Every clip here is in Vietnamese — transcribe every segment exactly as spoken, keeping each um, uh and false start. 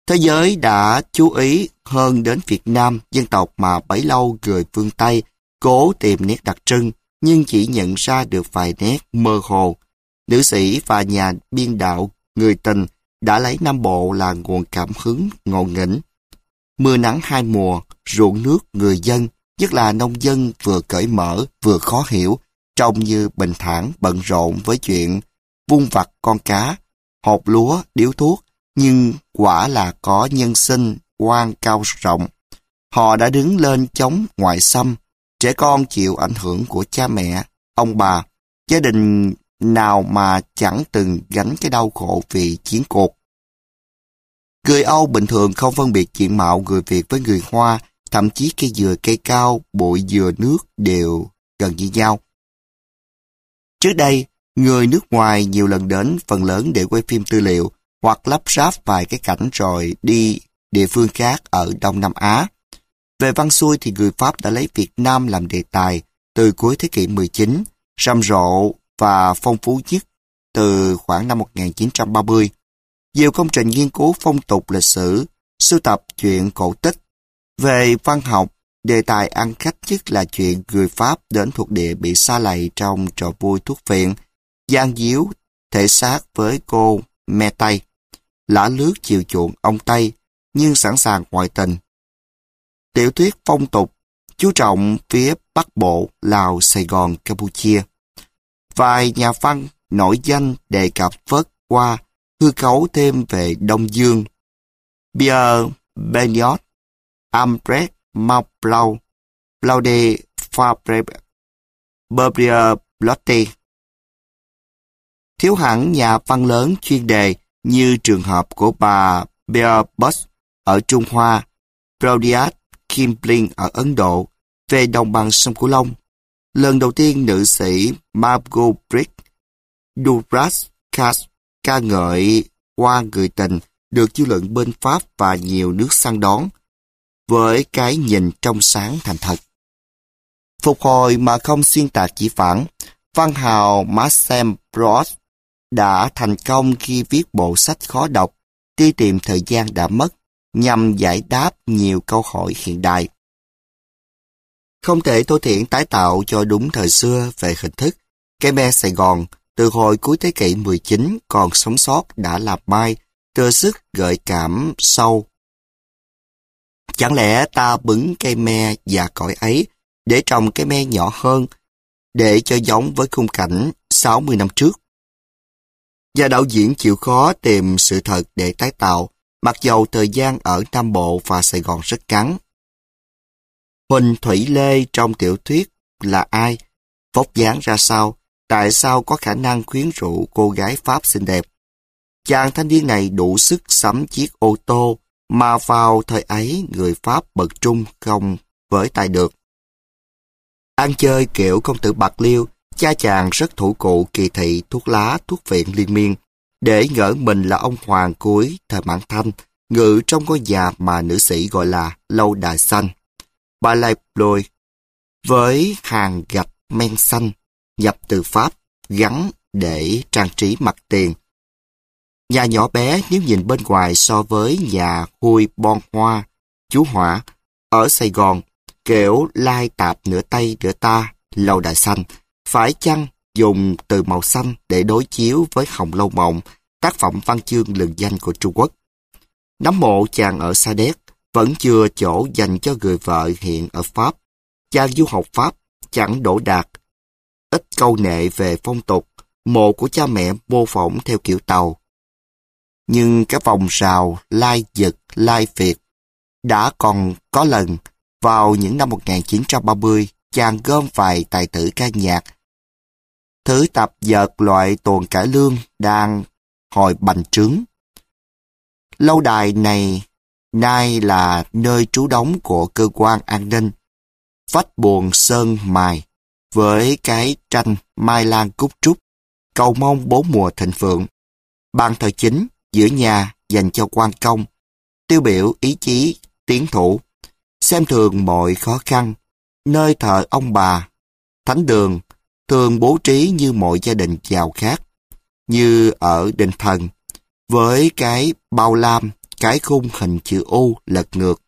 Thế giới đã chú ý hơn đến Việt Nam, dân tộc mà bấy lâu người phương Tây cố tìm nét đặc trưng, nhưng chỉ nhận ra được vài nét mơ hồ. Nữ sĩ và nhà biên đạo người Tình đã lấy Nam Bộ là nguồn cảm hứng ngộ nghĩnh. Mưa nắng hai mùa, ruộng nước người dân, nhất là nông dân vừa cởi mở vừa khó hiểu, trông như bình thản bận rộn với chuyện vung vặt con cá, hột lúa, điếu thuốc, nhưng quả là có nhân sinh, quan cao rộng. Họ đã đứng lên chống ngoại xâm, trẻ con chịu ảnh hưởng của cha mẹ, ông bà, gia đình nào mà chẳng từng gánh cái đau khổ vì chiến cuộc. Người Âu bình thường không phân biệt diện mạo người Việt với người Hoa, thậm chí cây dừa cây cao, bụi dừa nước đều gần như nhau. Trước đây, người nước ngoài nhiều lần đến phần lớn để quay phim tư liệu hoặc lắp ráp vài cái cảnh rồi đi địa phương khác ở Đông Nam Á. Về văn xuôi thì người Pháp đã lấy Việt Nam làm đề tài từ cuối thế kỷ mười chín, rầm rộ và phong phú nhất từ khoảng năm một nghìn chín trăm ba mươi. Nhiều công trình nghiên cứu phong tục lịch sử, sưu tập chuyện cổ tích. Về văn học, đề tài ăn khách nhất là chuyện người Pháp đến thuộc địa bị sa lầy trong trò vui thuốc phiện, gian díu thể xác với cô me Tây, lả lướt chiều chuộng ông Tây, nhưng sẵn sàng ngoại tình. Tiểu thuyết phong tục, chú trọng phía Bắc Bộ, Lào, Sài Gòn, Campuchia. Vài nhà văn nổi danh đề cập vớt qua, hư cấu thêm về Đông Dương. Pierre Beniot, Ambret Mauplau, Claude Fabre, Berbier Blotte. Thiếu hẳn nhà văn lớn chuyên đề như trường hợp của bà Bear Bush ở Trung Hoa, Rudyard Kipling ở Ấn Độ, về đồng bằng sông Cửu Long. Lần đầu tiên nữ sĩ Margot Brick Duras Cass ca ngợi qua người tình được dư luận bên Pháp và nhiều nước săn đón với cái nhìn trong sáng thành thật. Phục hồi mà không xuyên tạc chỉ phản, văn hào Marcel Proust đã thành công khi viết bộ sách khó đọc Đi tìm thời gian đã mất nhằm giải đáp nhiều câu hỏi hiện đại. Không thể Tô Thiển tái tạo cho đúng thời xưa về hình thức. Cái me Sài Gòn từ hồi cuối thế kỷ mười chín còn sống sót đã làm mai, thừa sức gợi cảm sâu. Chẳng lẽ ta bứng cây me già cỗi ấy để trồng cây me nhỏ hơn, để cho giống với khung cảnh sáu mươi năm trước? Và đạo diễn chịu khó tìm sự thật để tái tạo, mặc dầu thời gian ở Nam Bộ và Sài Gòn rất ngắn. Huỳnh Thủy Lê trong tiểu thuyết là ai? Vóc dáng ra sao? Tại sao có khả năng khuyến rũ cô gái Pháp xinh đẹp? Chàng thanh niên này đủ sức sắm chiếc ô tô mà vào thời ấy người Pháp bậc trung không với tay được. Ăn chơi kiểu công tử Bạc Liêu, cha chàng rất thủ cụ kỳ thị thuốc lá, thuốc viện liên miên, để ngỡ mình là ông hoàng cuối thời Mãn Thanh, ngự trong ngôi nhà mà nữ sĩ gọi là Lâu Đài Xanh. Bà Lai Lôi, với hàng gạch men xanh, nhập từ Pháp, gắn để trang trí mặt tiền. Nhà nhỏ bé nếu nhìn bên ngoài so với nhà Huy Bon Hoa, chú Hỏa, ở Sài Gòn, kiểu lai tạp nửa Tây nửa ta, Lâu Đài Xanh, phải chăng dùng từ màu xanh để đối chiếu với Hồng Lâu Mộng, tác phẩm văn chương lừng danh của Trung Quốc. Nắm mộ chàng ở Sa Đéc, vẫn chưa chỗ dành cho người vợ hiện ở Pháp. Chàng du học Pháp, chẳng đỗ đạt, ít câu nệ về phong tục, mộ của cha mẹ mô phỏng theo kiểu Tàu. Nhưng cái vòng rào lai Dật, lai Việt đã còn có lần vào những năm một nghìn chín trăm ba mươi, chàng gom vài tài tử ca nhạc. Thứ tập dợt loại tuồng cải lương đang hồi bành trướng. Lâu đài này nay là nơi trú đóng của cơ quan an ninh. Vách buồn sơn mài với cái tranh mai lan cúc trúc, cầu mong bốn mùa thịnh vượng. Ban thờ chính giữa nhà dành cho quan công, tiêu biểu ý chí tiến thủ, xem thường mọi khó khăn. Nơi thờ ông bà, thánh đường thường bố trí như mọi gia đình giàu khác, như ở đền thần, với cái bao lam cái khung hình chữ U lật ngược.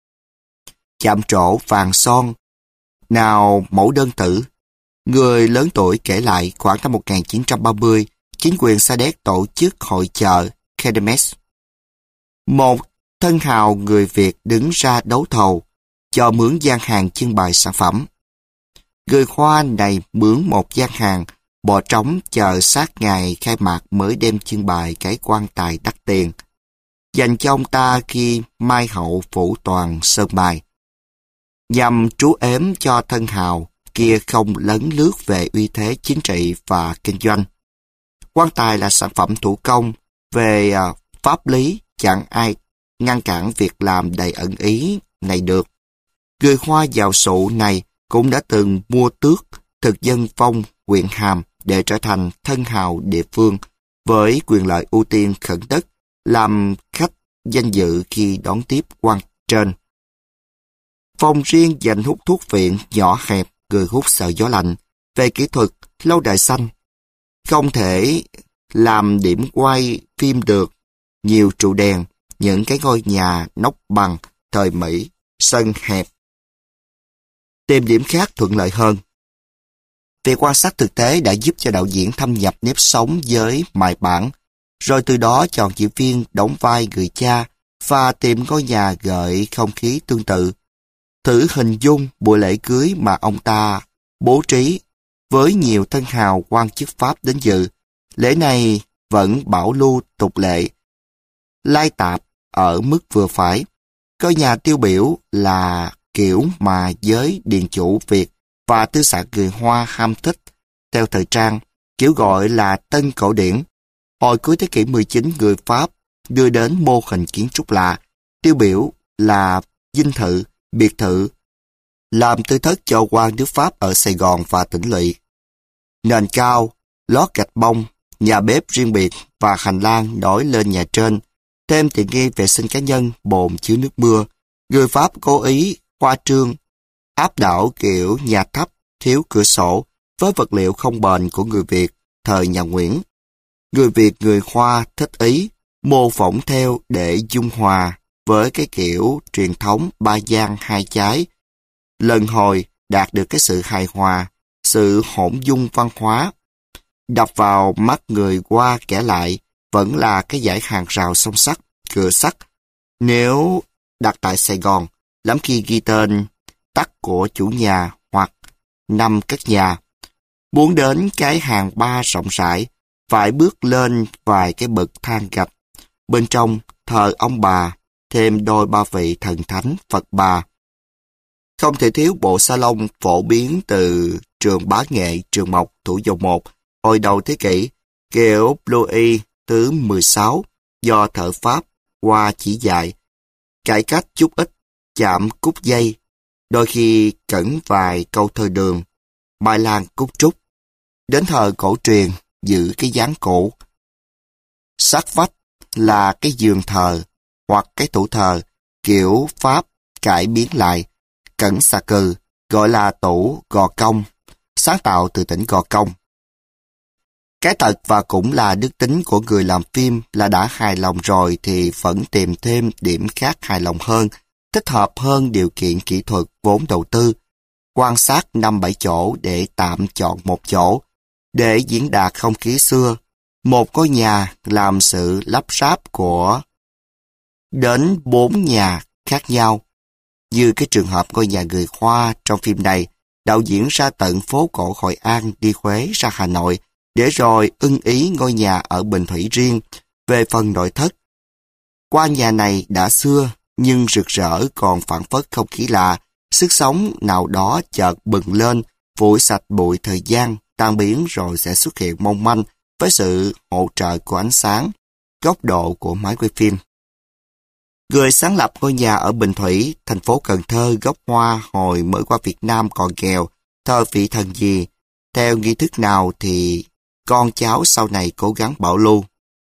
Chạm trổ vàng son, nào mẫu đơn tử. Người lớn tuổi kể lại khoảng năm một nghìn chín trăm ba mươi, chính quyền Sa Đéc tổ chức hội chợ Kermesse. Một thân hào người Việt đứng ra đấu thầu, cho mướn gian hàng trưng bày sản phẩm. Người Hoa này mướn một gian hàng, bỏ trống chờ sát ngày khai mạc mới đem trưng bày cái quan tài đắt tiền, dành cho ông ta khi mai hậu phủ toàn sơn mài, nhằm trú ếm cho thân hào kia không lấn lướt về uy thế chính trị và kinh doanh. Quan tài là sản phẩm thủ công, về uh, pháp lý chẳng ai ngăn cản việc làm đầy ẩn ý này được. Người Hoa giàu sụ này cũng đã từng mua tước, thực dân phong, huyện hàm để trở thành thân hào địa phương với quyền lợi ưu tiên khẩn đất, làm khách danh dự khi đón tiếp quan trên. Phòng riêng dành hút thuốc viện nhỏ hẹp, người hút sợ gió lạnh, về kỹ thuật lâu đời xanh. Không thể làm điểm quay phim được, nhiều trụ đèn, những cái ngôi nhà nóc bằng, thời Mỹ, sân hẹp. Tìm điểm khác thuận lợi hơn. Việc quan sát thực tế đã giúp cho đạo diễn thâm nhập nếp sống với mài bản, rồi từ đó chọn diễn viên đóng vai người cha và tìm ngôi nhà gợi không khí tương tự. Thử hình dung buổi lễ cưới mà ông ta bố trí với nhiều thân hào quan chức Pháp đến dự. Lễ này vẫn bảo lưu tục lệ, lai tạp ở mức vừa phải. Ngôi nhà tiêu biểu là kiểu mà giới điền chủ Việt và tư sản người Hoa ham thích. Theo thời trang, kiểu gọi là tân cổ điển. Hồi cuối thế kỷ mười chín, người Pháp đưa đến mô hình kiến trúc lạ, tiêu biểu là dinh thự, biệt thự, làm tư thất cho quan nước Pháp ở Sài Gòn và tỉnh lỵ. Nền cao, lót gạch bông, nhà bếp riêng biệt và hành lang nối lên nhà trên, thêm tiện nghi vệ sinh cá nhân, bồn chứa nước mưa. Người Pháp cố ý khoa trương, áp đảo kiểu nhà thấp, thiếu cửa sổ với vật liệu không bền của người Việt thời nhà Nguyễn. Người Việt người Hoa thích ý mô phỏng theo để dung hòa với cái kiểu truyền thống ba gian hai chái. Lần hồi đạt được cái sự hài hòa, sự hỗn dung văn hóa. Đập vào mắt người qua kẻ lại vẫn là cái dãy hàng rào song sắt, cửa sắt. Nếu đặt tại Sài Gòn, lắm khi ghi tên tắt của chủ nhà hoặc năm cất nhà. Muốn đến cái hàng ba rộng rãi, phải bước lên vài cái bậc thang gạch. Bên trong thờ ông bà, thêm đôi ba vị thần thánh Phật bà. Không thể thiếu bộ salon phổ biến từ trường Bá Nghệ, trường Mộc, Thủ Dầu Một, hồi đầu thế kỷ, kiểu Louis thứ mười sáu, do thợ Pháp qua chỉ dạy, cải cách chút ít, chạm cúc dây, đôi khi cẩn vài câu thơ đường, mai lan cúc trúc. Đến thời cổ truyền, giữ cái dáng cổ. Sát vách là cái giường thờ hoặc cái tủ thờ, kiểu Pháp cải biến lại, cẩn xà cừ, gọi là tủ Gò Công, sáng tạo từ tỉnh Gò Công. Cái tật và cũng là đức tính của người làm phim là đã hài lòng rồi thì vẫn tìm thêm điểm khác hài lòng hơn, thích hợp hơn điều kiện kỹ thuật vốn đầu tư. Quan sát năm bảy chỗ để tạm chọn một chỗ, để diễn đạt không khí xưa. Một ngôi nhà làm sự lắp ráp của đến bốn nhà khác nhau. Như cái trường hợp ngôi nhà người Hoa trong phim này, đạo diễn ra tận phố cổ Hội An đi Huế ra Hà Nội, để rồi ưng ý ngôi nhà ở Bình Thủy riêng. Về phần nội thất, qua nhà này đã xưa nhưng rực rỡ còn phảng phất không khí lạ, sức sống nào đó chợt bừng lên, phủi sạch bụi thời gian, tan biến rồi sẽ xuất hiện mong manh với sự hỗ trợ của ánh sáng, góc độ của máy quay phim. Người sáng lập ngôi nhà ở Bình Thủy, thành phố Cần Thơ gốc Hoa hồi mới qua Việt Nam còn nghèo, thờ vị thần gì, theo nghi thức nào thì con cháu sau này cố gắng bảo lưu.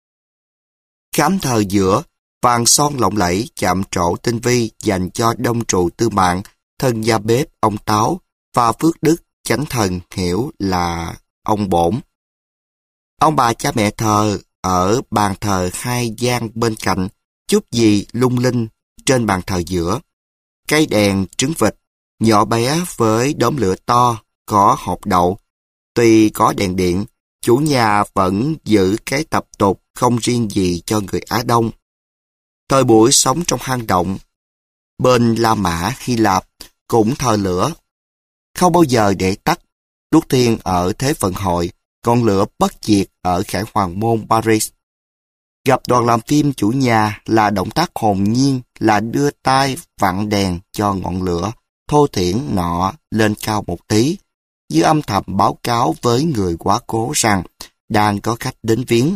Khám thờ giữa, vàng son lộng lẫy, chạm trổ tinh vi dành cho đông trụ tư mạng, thân gia bếp ông Táo và Phước Đức chánh thần hiểu là ông Bổn. Ông bà cha mẹ thờ ở bàn thờ hai gian bên cạnh, chút gì lung linh trên bàn thờ giữa. Cây đèn trứng vịt, nhỏ bé với đốm lửa to, có hột đậu. Tuy có đèn điện, chủ nhà vẫn giữ cái tập tục không riêng gì cho người Á Đông. Thời buổi sống trong hang động, bên La Mã, Hy Lạp cũng thờ lửa. Không bao giờ để tắt, đốt thiên ở Thế vận hội, ngọn lửa bất diệt ở Khải Hoàng môn Paris. Gặp đoàn làm phim chủ nhà là động tác hồn nhiên, là đưa tay vặn đèn cho ngọn lửa thô thiển nọ lên cao một tí, như âm thầm báo cáo với người quá cố rằng đang có khách đến viếng.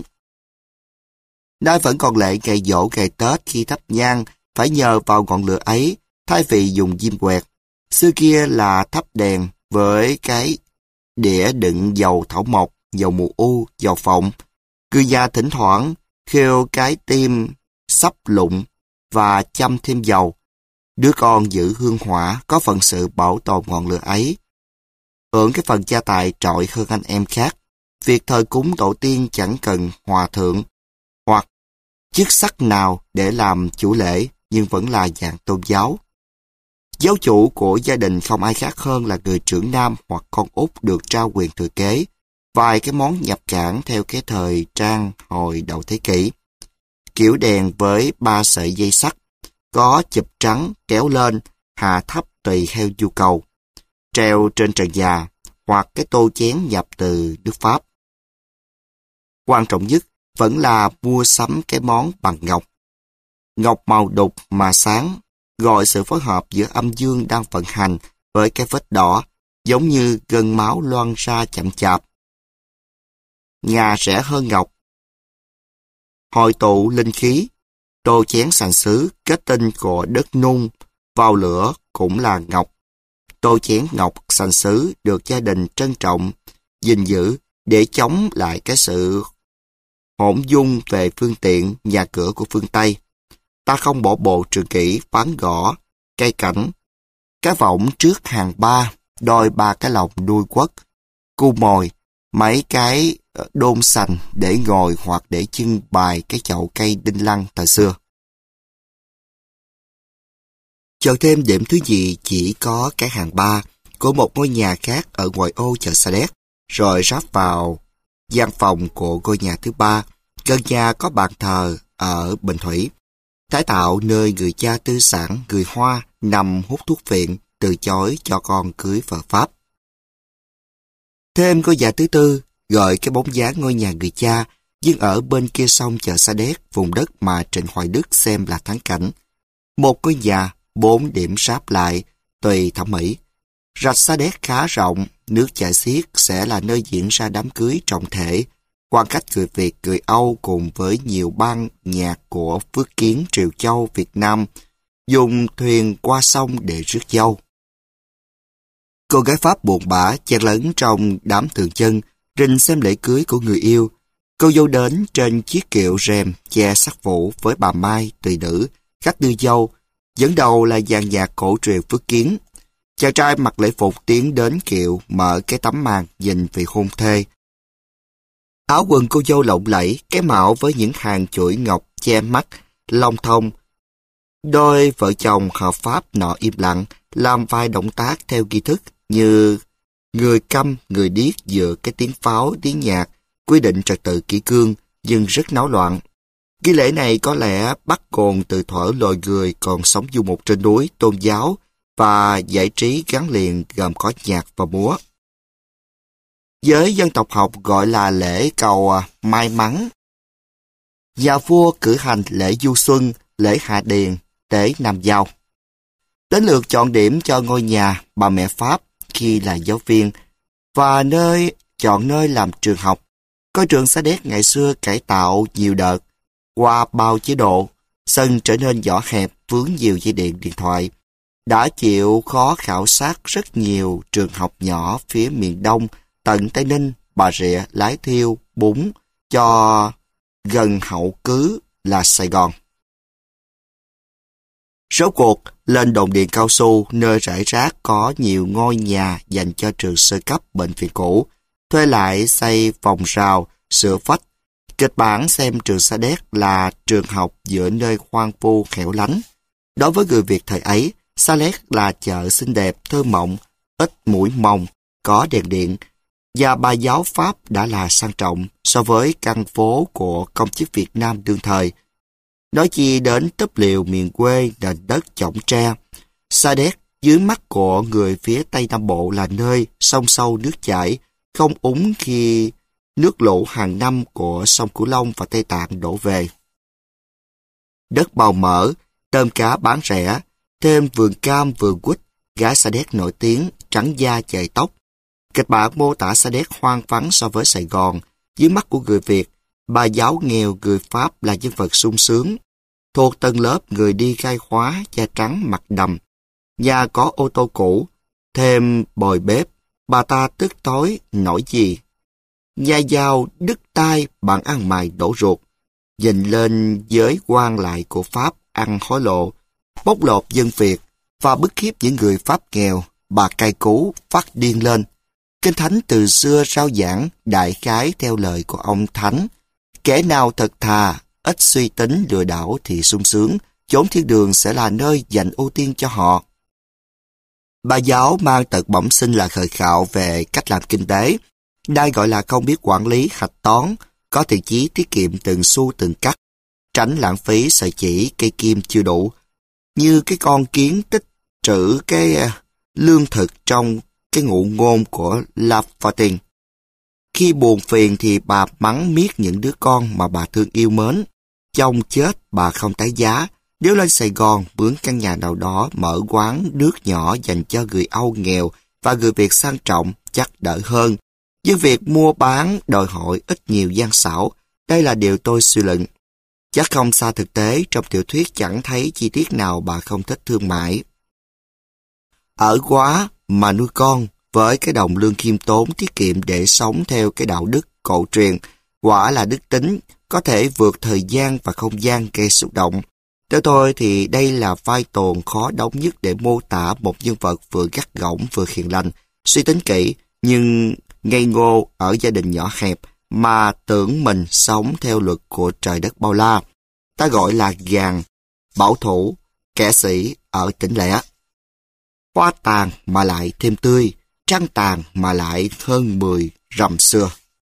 Nay vẫn còn lệ ngày giỗ ngày Tết khi thắp nhang phải nhờ vào ngọn lửa ấy thay vì dùng diêm quẹt. Xưa kia là thắp đèn với cái đĩa đựng dầu thảo mộc, dầu mù u, dầu phộng. Người già thỉnh thoảng khêu cái tim sắp lụng và châm thêm dầu. Đứa con giữ hương hỏa có phận sự bảo tồn ngọn lửa ấy. Hưởng cái phần gia tài trội hơn anh em khác. Việc thờ cúng tổ tiên chẳng cần hòa thượng hoặc chức sắc nào để làm chủ lễ, nhưng vẫn là dạng tôn giáo. Giáo chủ của gia đình không ai khác hơn là người trưởng nam hoặc con út được trao quyền thừa kế. Vài cái món nhập cảng theo cái thời trang hồi đầu thế kỷ. Kiểu đèn với ba sợi dây sắt, có chụp trắng kéo lên, hạ thấp tùy theo nhu cầu. Treo trên trần nhà, hoặc cái tô chén nhập từ nước Pháp. Quan trọng nhất vẫn là mua sắm cái món bằng ngọc. Ngọc màu đục mà sáng, gọi sự phối hợp giữa âm dương đang vận hành với cái vết đỏ, giống như gân máu loang ra chậm chạp. Ngà rẻ hơn ngọc. Hội tụ linh khí, tô chén sành sứ, kết tinh của đất nung, vào lửa cũng là ngọc. Tô chén ngọc sành sứ được gia đình trân trọng, gìn giữ để chống lại cái sự hỗn dung về phương tiện nhà cửa của phương Tây. Ta không bỏ bộ trường kỷ ván gõ, cây cảnh, cái võng trước hàng ba, đôi ba cái lồng đuôi quất, cu mồi, mấy cái đôn sành để ngồi hoặc để trưng bày cái chậu cây đinh lăng thời xưa. Chọn thêm điểm thứ gì chỉ có cái hàng ba của một ngôi nhà khác ở ngoài ô chợ Sa Đéc, rồi ráp vào gian phòng của ngôi nhà thứ ba. Gần nhà có bàn thờ ở Bình Thủy, tái tạo nơi người cha tư sản người Hoa nằm hút thuốc phiện từ chối cho con cưới vợ Pháp. Thêm ngôi nhà thứ tư gọi cái bóng dáng ngôi nhà người cha, nhưng ở bên kia sông chợ Sa Đéc, vùng đất mà Trịnh Hoài Đức xem là thắng cảnh. Một ngôi nhà, bốn điểm ráp lại, tùy thẩm mỹ. Rạch Sa Đéc khá rộng, nước chảy xiết sẽ là nơi diễn ra đám cưới trọng thể. Quan cách người Việt, người Âu cùng với nhiều ban nhạc của Phước Kiến, Triều Châu, Việt Nam dùng thuyền qua sông để rước dâu. Cô gái Pháp buồn bã chen lấn trong đám thường dân, rình xem lễ cưới của người yêu. Cô dâu đến trên chiếc kiệu rèm che sắc vũ với bà Mai, tùy nữ, khách đưa dâu. Dẫn đầu là dàn nhạc cổ truyền Phước Kiến. Chàng trai mặc lễ phục tiến đến kiệu, mở cái tấm màn nhìn vị hôn thê. Áo quần cô dâu lộng lẫy, cái mão với những hàng chuỗi ngọc che mắt, long thông. Đôi vợ chồng hợp pháp nọ im lặng, làm vài động tác theo nghi thức như người câm, người điếc giữa cái tiếng pháo, tiếng nhạc, quy định trật tự kỷ cương, nhưng rất náo loạn. Nghi lễ này có lẽ bắt nguồn từ thuở loài người còn sống du mục trên núi, tôn giáo và giải trí gắn liền gồm có nhạc và múa. Với dân tộc học gọi là lễ cầu may mắn. Nhà vua cử hành lễ du xuân, lễ hạ điền, tế nam giao. Đến lượt chọn điểm cho ngôi nhà, bà mẹ Pháp khi là giáo viên, và nơi chọn nơi làm trường học. Coi trường Sa Đéc ngày xưa cải tạo nhiều đợt, qua bao chế độ, sân trở nên nhỏ hẹp vướng nhiều dây điện điện thoại. Đã chịu khó khảo sát rất nhiều trường học nhỏ phía miền Đông, tận Tây Ninh, Bà Rịa, Lái Thiêu, Bún, cho gần hậu cứ là Sài Gòn. Rốt cuộc, lên đồn điện cao su, nơi rải rác có nhiều ngôi nhà dành cho trường sơ cấp bệnh viện cũ, thuê lại xây vòng rào, sửa vách, Kịch bản xem trường Sa Đéc là trường học giữa nơi hoang vu hẻo lánh. Đối với người Việt thời ấy, Sa Đéc là chợ xinh đẹp, thơ mộng, ít mũi mồng, có đèn điện, và Bà Giáo Pháp đã là sang trọng so với căn phố của công chức Việt Nam đương thời. Nói chi đến túp liều miền quê nền đất chõng tre, Sa Đéc dưới mắt của người phía Tây Nam Bộ là nơi sông sâu nước chảy, không úng khi nước lũ hàng năm của sông Cửu Long và Tây Tạng đổ về. Đất màu mỡ, tôm cá bán rẻ, thêm vườn cam vườn quýt, gái Sa Đéc nổi tiếng, trắng da chày tóc. Kịch bản mô tả Sa Đéc hoang vắng so với Sài Gòn. Dưới mắt của người Việt, Bà Giáo nghèo người Pháp là nhân vật sung sướng. Thuộc tầng lớp người đi khai khóa, da trắng mặt đầm. Nhà có ô tô cũ, thêm bồi bếp, bà ta tức tối nổi gì. Nhà giàu đứt tai bạn ăn mày đổ ruột. Nhìn lên giới quan lại của Pháp ăn hối lộ, bóc lột dân Việt và bức hiếp những người Pháp nghèo, bà cai cú phát điên lên. Kinh Thánh từ xưa rao giảng đại khái theo lời của ông Thánh. Kẻ nào thật thà, ít suy tính lừa đảo thì sung sướng, chốn thiên đường sẽ là nơi dành ưu tiên cho họ. Bà Giáo mang tật bẩm sinh là khờ khạo về cách làm kinh tế. Đây gọi là không biết quản lý hạch toán, có thiện chí tiết kiệm từng xu từng cắt, tránh lãng phí sợi chỉ cây kim chưa đủ. Như cái con kiến tích trữ cái lương thực trong cái ngụ ngôn của La Fontaine. Khi buồn phiền thì bà mắng miết những đứa con mà bà thương yêu mến. Chồng chết bà không tái giá. Nếu lên Sài Gòn mướn căn nhà nào đó mở quán nước nhỏ dành cho người Âu nghèo và người Việt sang trọng chắc đỡ hơn. Nhưng việc mua bán đòi hỏi ít nhiều gian xảo. Đây là điều tôi suy luận. Chắc không xa thực tế, trong tiểu thuyết chẳng thấy chi tiết nào bà không thích thương mại. Ở quá mà nuôi con, với cái đồng lương khiêm tốn tiết kiệm để sống theo cái đạo đức cổ truyền, quả là đức tính, có thể vượt thời gian và không gian gây xúc động. Theo tôi thì đây là vai tồn khó đóng nhất để mô tả một nhân vật vừa gắt gỏng vừa hiền lành, suy tính kỹ, nhưng ngây ngô ở gia đình nhỏ hẹp mà tưởng mình sống theo luật của trời đất bao la. Ta gọi là gàn, bảo thủ, kẻ sĩ ở tỉnh lẻ. Hoa tàn mà lại thêm tươi, trăng tàn mà lại hơn mười rằm xưa.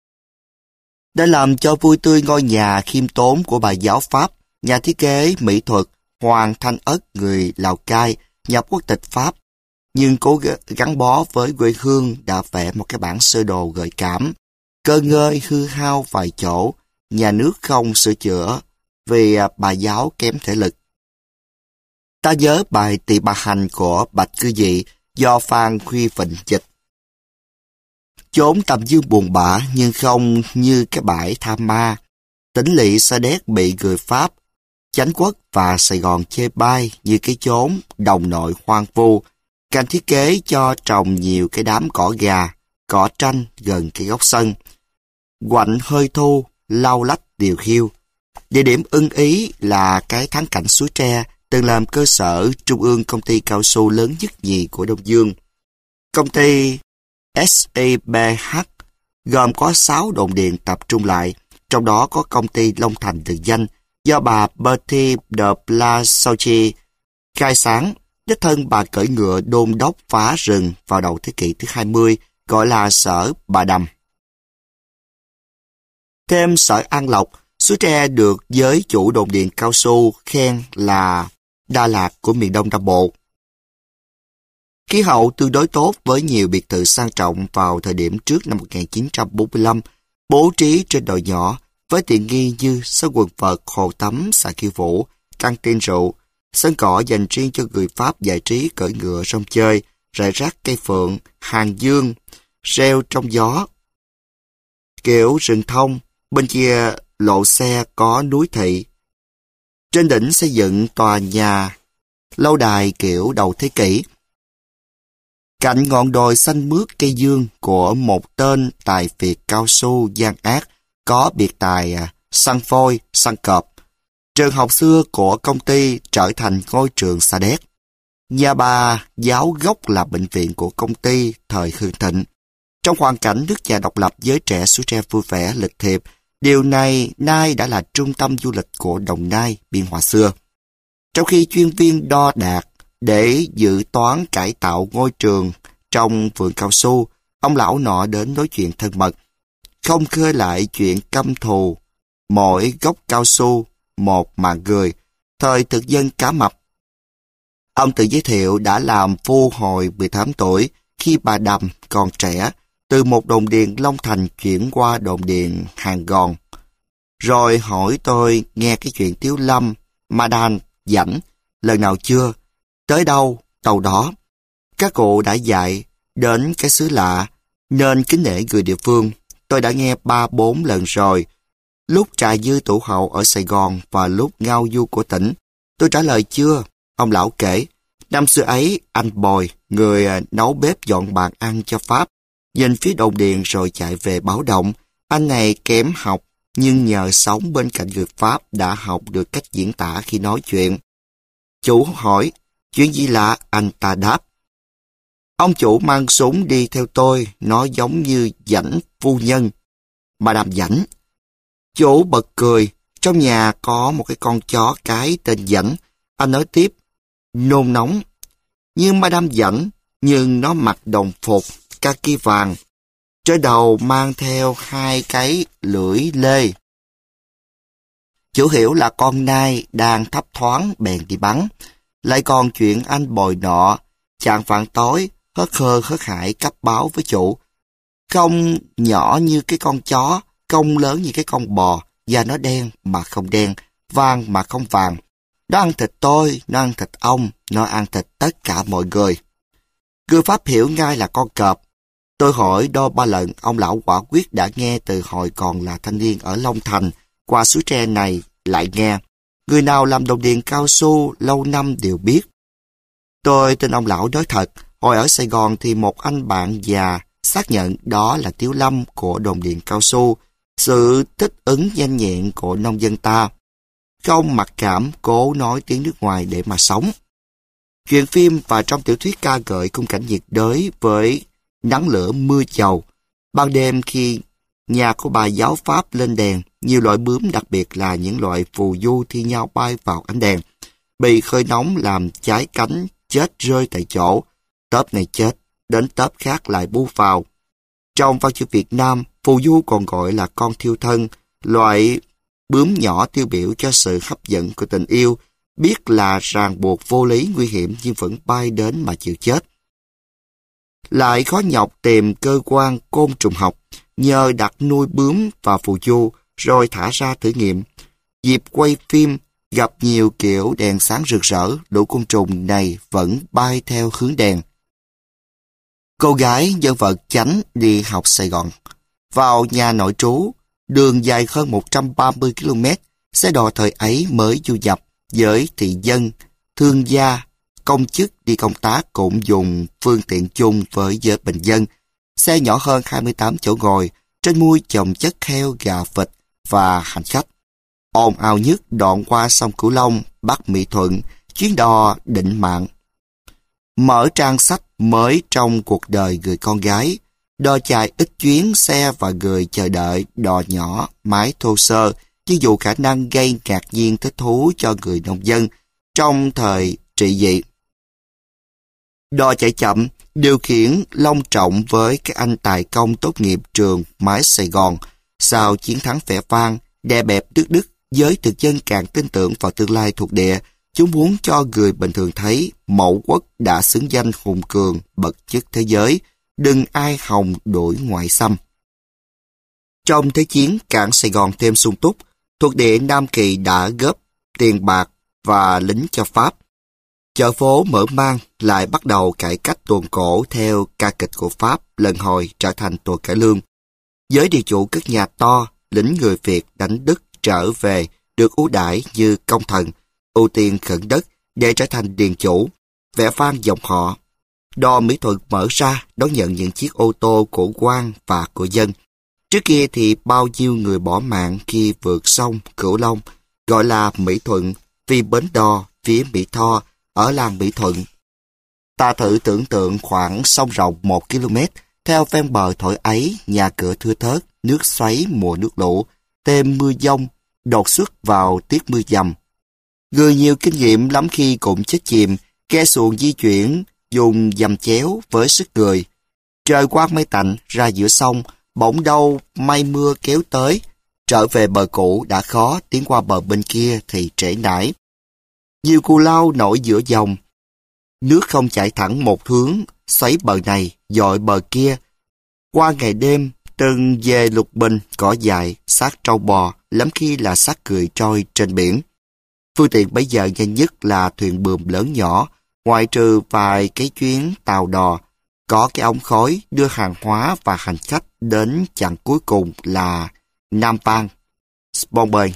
Để làm cho vui tươi ngôi nhà khiêm tốn của Bà Giáo Pháp, nhà thiết kế mỹ thuật Hoàng Thanh Ất người Lào Cai, nhập quốc tịch Pháp, nhưng cố gắng bó với quê hương đã vẽ một cái bản sơ đồ gợi cảm. Cơ ngơi hư hao vài chỗ, nhà nước không sửa chữa vì Bà Giáo kém thể lực. Ta nhớ bài Tỳ Bà Hành của Bạch Cư Dị do Phan Huy Vịnh dịch. Chốn tầm dương buồn bã nhưng không như cái bãi Tha Ma. Tỉnh lỵ Sa Đéc bị người Pháp, Chánh Quốc và Sài Gòn chê bai như cái chốn đồng nội hoang vu. Cảnh thiết kế cho trồng nhiều cái đám cỏ gà, cỏ tranh gần cái góc sân. Quạnh hơi thu, lau lách điều khiêu. Địa điểm ưng ý là cái thắng cảnh suối Tre, từng làm cơ sở trung ương công ty cao su lớn nhất nhì của Đông Dương. Công ty ét a bê hát gồm có sáu đồn điện tập trung lại, trong đó có công ty Long Thành được danh do bà Bertie de Plasauchi khai sáng. Đích thân bà cưỡi ngựa đôn đốc phá rừng vào đầu thế kỷ thứ hai mươi, gọi là sở Bà Đầm. Thêm sở An Lộc, Suối Tre được giới chủ đồn điện cao su khen là Đà Lạt của miền Đông Nam Bộ. Khí hậu tương đối tốt với nhiều biệt thự sang trọng vào thời điểm trước năm một nghìn chín trăm bốn mươi lăm, bố trí trên đồi nhỏ với tiện nghi như sân quần vợt, hồ tắm, xà khiêu vũ, căng tin rượu, sân cỏ dành riêng cho người Pháp giải trí cưỡi ngựa rong chơi, rải rác cây phượng, hàng dương, reo trong gió. Kiểu rừng thông, bên kia lộ xe có núi thị. Trên đỉnh xây dựng tòa nhà, lâu đài kiểu đầu thế kỷ. Cạnh ngọn đồi xanh mướt cây dương của một tên tài phiệt cao su gian ác có biệt tài săn phôi, săn cọp. Trường học xưa của công ty trở thành ngôi trường Sa Đéc. Nhà Bà Giáo gốc là bệnh viện của công ty thời hưng thịnh. Trong hoàn cảnh nước nhà độc lập, giới trẻ Suối Tre vui vẻ, lịch thiệp, Điều này nay đã là trung tâm du lịch của Đồng Nai, Biên Hòa xưa. Trong khi chuyên viên đo đạc để dự toán cải tạo ngôi trường trong vườn cao su, ông lão nọ đến nói chuyện thân mật, không khơi lại chuyện căm thù, mỗi gốc cao su, một mạng người, thời thực dân cá mập. Ông tự giới thiệu đã làm phu hồi mười tám tuổi khi bà Đầm còn trẻ, từ một đồn điền Long Thành chuyển qua đồn điền Hàng Gòn. Rồi hỏi tôi nghe cái chuyện Tiếu Lâm, Ma Đan, Dảnh, lần nào chưa? Tới đâu, tàu đó. Các cụ đã dạy đến cái xứ lạ, nên kính nể người địa phương. Tôi đã nghe ba bốn lần rồi. Lúc trà dư tủ hậu ở Sài Gòn và lúc ngao du của tỉnh. Tôi trả lời chưa? Ông lão kể. Năm xưa ấy, anh Bồi, người nấu bếp dọn bàn ăn cho Pháp, nhìn phía đồn điền rồi chạy về báo động. Anh này kém học, nhưng nhờ sống bên cạnh người Pháp đã học được cách diễn tả khi nói chuyện. Chủ hỏi, chuyện gì lạ? Anh ta đáp. Ông chủ mang súng đi theo tôi, nó giống như Dảnh phu nhân. Bà Đàm Dảnh. Chủ bật cười, trong nhà có một cái con chó cái tên Dảnh. Anh nói tiếp, nôn nóng. Như Madame Dảnh, nhưng nó mặc đồng phục kaki vàng. Trên đầu mang theo hai cái lưỡi lê. Chủ hiểu là con nai đang thấp thoáng bèn đi bắn. Lại còn chuyện anh Bồi nọ, chạng vạn tối, hớt hơ hớt hải cấp báo với chủ. Không nhỏ như cái con chó, công lớn như cái con bò, da nó đen mà không đen, vàng mà không vàng. Nó ăn thịt tôi, nó ăn thịt ông, nó ăn thịt tất cả mọi người. Người Pháp hiểu ngay là con cọp. Tôi hỏi đo ba lần, ông lão quả quyết đã nghe từ hồi còn là thanh niên ở Long Thành, qua suối tre này lại nghe. Người nào làm đồng điền cao su lâu năm đều biết. Tôi tin ông lão nói thật, hồi ở Sài Gòn thì một anh bạn già xác nhận đó là Tiếu Lâm của đồn điền cao su, sự thích ứng nhanh nhẹn của nông dân ta. Không mặc cảm, cố nói tiếng nước ngoài để mà sống. Chuyện phim và trong tiểu thuyết ca ngợi khung cảnh nhiệt đới với nắng lửa mưa chầu. Ban đêm khi nhà của bà giáo Pháp lên đèn, nhiều loại bướm đặc biệt là những loại phù du thi nhau bay vào ánh đèn. Bị khơi nóng làm cháy cánh, chết rơi tại chỗ. Tớp này chết, đến tớp khác lại bu vào. Trong văn chương Việt Nam, phù du còn gọi là con thiêu thân, loại bướm nhỏ tiêu biểu cho sự hấp dẫn của tình yêu, biết là ràng buộc vô lý nguy hiểm nhưng vẫn bay đến mà chịu chết. Lại khó nhọc tìm cơ quan côn trùng học, nhờ đặt nuôi bướm và phù du, rồi thả ra thử nghiệm. Dịp quay phim, gặp nhiều kiểu đèn sáng rực rỡ, lũ côn trùng này vẫn bay theo hướng đèn. Cô gái nhân vật Chánh đi học Sài Gòn. Vào nhà nội trú, đường dài hơn một trăm ba mươi ki lô mét, xe đò thời ấy mới du nhập, với thị dân, thương gia, công chức đi công tác cũng dùng phương tiện chung với giới bình dân. Xe nhỏ hơn hai mươi tám chỗ ngồi, trên mui chồng chất heo, gà, vịt và hành khách. Ồn ào nhất đoạn qua sông Cửu Long, Bắc Mỹ Thuận, chuyến đò định mạng. Mở trang sách mới trong cuộc đời người con gái, đò chạy ít chuyến xe và người chờ đợi đò nhỏ, mái thô sơ, nhưng dù khả năng gây ngạc nhiên thích thú cho người nông dân trong thời trị dị. Đò chạy chậm, điều khiển long trọng với các anh tài công tốt nghiệp trường mái Sài Gòn. Sau chiến thắng vẻ vang, đè bẹp nước Đức, giới thực dân càng tin tưởng vào tương lai thuộc địa. Chúng muốn cho người bình thường thấy mẫu quốc đã xứng danh hùng cường, bậc nhất thế giới, đừng ai hòng đuổi ngoại xâm. Trong Thế chiến, cảng Sài Gòn thêm sung túc, thuộc địa Nam Kỳ đã góp tiền bạc và lính cho Pháp. Chợ phố mở mang lại bắt đầu cải cách tuồng cổ theo ca kịch của Pháp, lần hồi trở thành tuồng cải lương. Giới địa chủ các nhà to, lính người Việt đánh Đức trở về được ưu đãi như công thần, ưu tiên khẩn đất để trở thành điền chủ, vẻ vang dòng họ. Đò Mỹ Thuận mở ra đón nhận những chiếc ô tô của quan và của dân. Trước kia thì bao nhiêu người bỏ mạng khi vượt sông Cửu Long, gọi là Mỹ Thuận vì bến đò phía Mỹ Tho ở làng Mỹ Thuận. Ta thử tưởng tượng khoảng sông rộng một ki lô mét, theo ven bờ thổi ấy, nhà cửa thưa thớt, nước xoáy mùa nước lũ, tên mưa dông, đột xuất vào tiết mưa dầm. Người nhiều kinh nghiệm lắm khi cũng chết chìm, ghe xuồng di chuyển, dùng dầm chéo với sức người. Trời quát mây tạnh ra giữa sông, bỗng đâu mây mưa kéo tới, trở về bờ cũ đã khó, tiến qua bờ bên kia thì trễ nải. Nhiều cù lao nổi giữa dòng, nước không chảy thẳng một hướng, xoáy bờ này, dội bờ kia. Qua ngày đêm, từng về lục bình, cỏ dại, xác trâu bò, lắm khi là xác cười trôi trên biển. Phương tiện bây giờ nhanh nhất là thuyền buồm lớn nhỏ, ngoại trừ vài cái chuyến tàu đò, có cái ống khói đưa hàng hóa và hành khách đến chặng cuối cùng là Nam Pang, Bombay.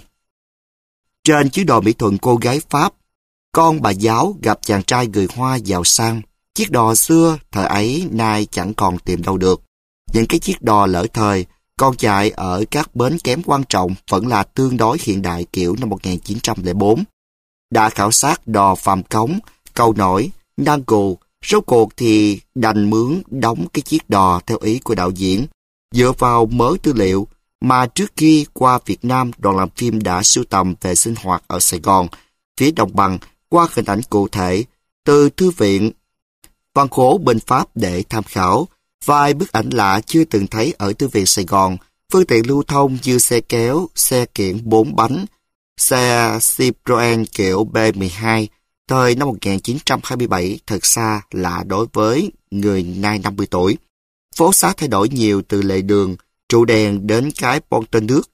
Trên chiếc đò mỹ thuận cô gái Pháp, con bà giáo gặp chàng trai người Hoa giàu sang. Chiếc đò xưa, thời ấy nay chẳng còn tìm đâu được. Những cái chiếc đò lỡ thời, còn chạy ở các bến kém quan trọng vẫn là tương đối hiện đại kiểu năm một nghìn chín trăm lẻ bốn. Đã khảo sát đò Phàm Cống, Cầu Nổi, Nang Cù, rốt cuộc thì đành mướn đóng cái chiếc đò theo ý của đạo diễn. Dựa vào mớ tư liệu mà trước khi qua Việt Nam, đoàn làm phim đã sưu tầm về sinh hoạt ở Sài Gòn, phía đồng bằng, qua hình ảnh cụ thể từ thư viện Văn Khố bên Pháp để tham khảo. Vài bức ảnh lạ chưa từng thấy ở thư viện Sài Gòn, phương tiện lưu thông như xe kéo, xe kiện bốn bánh, xe Citroen kiểu B mười hai, thời năm một nghìn chín trăm hai mươi bảy thật xa lạ đối với người nay năm mươi tuổi. Phố xá thay đổi nhiều từ lề đường, trụ đèn đến cái ponton nước.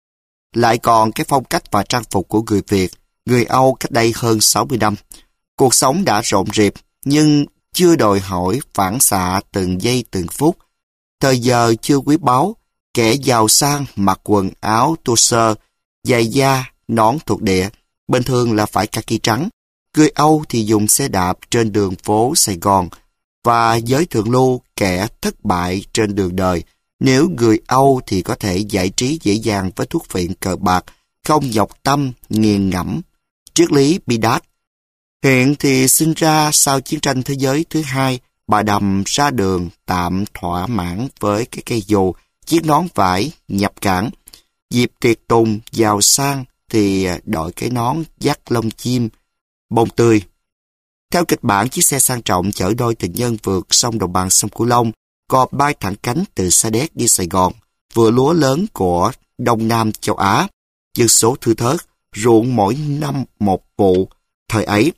Lại còn cái phong cách và trang phục của người Việt, người Âu cách đây hơn sáu mươi năm. Cuộc sống đã rộn rịp, nhưng chưa đòi hỏi phản xạ từng giây từng phút. Thời giờ chưa quý báu, kẻ giàu sang mặc quần áo thô sơ, giày da, nón thuộc địa, bình thường là phải kaki trắng. Người Âu thì dùng xe đạp trên đường phố Sài Gòn, và giới thượng lưu kẻ thất bại trên đường đời. Nếu người Âu thì có thể giải trí dễ dàng với thuốc phiện cờ bạc, không nhọc tâm, nghiền ngẫm triết lý Bidat. Hiện thì sinh ra sau chiến tranh thế giới thứ hai, bà Đầm ra đường tạm thỏa mãn với cái cây dù, chiếc nón vải, nhập cảng. Dịp tiệc tùng, giàu sang thì đội cái nón dắt lông chim, bông tươi. Theo kịch bản, chiếc xe sang trọng chở đôi tình nhân vượt sông đồng bằng sông Cửu Long, cò bay thẳng cánh từ Sa Đéc đi Sài Gòn, vựa lúa lớn của Đông Nam châu Á, dân số thưa thớt, ruộng mỗi năm một vụ. Thời ấy,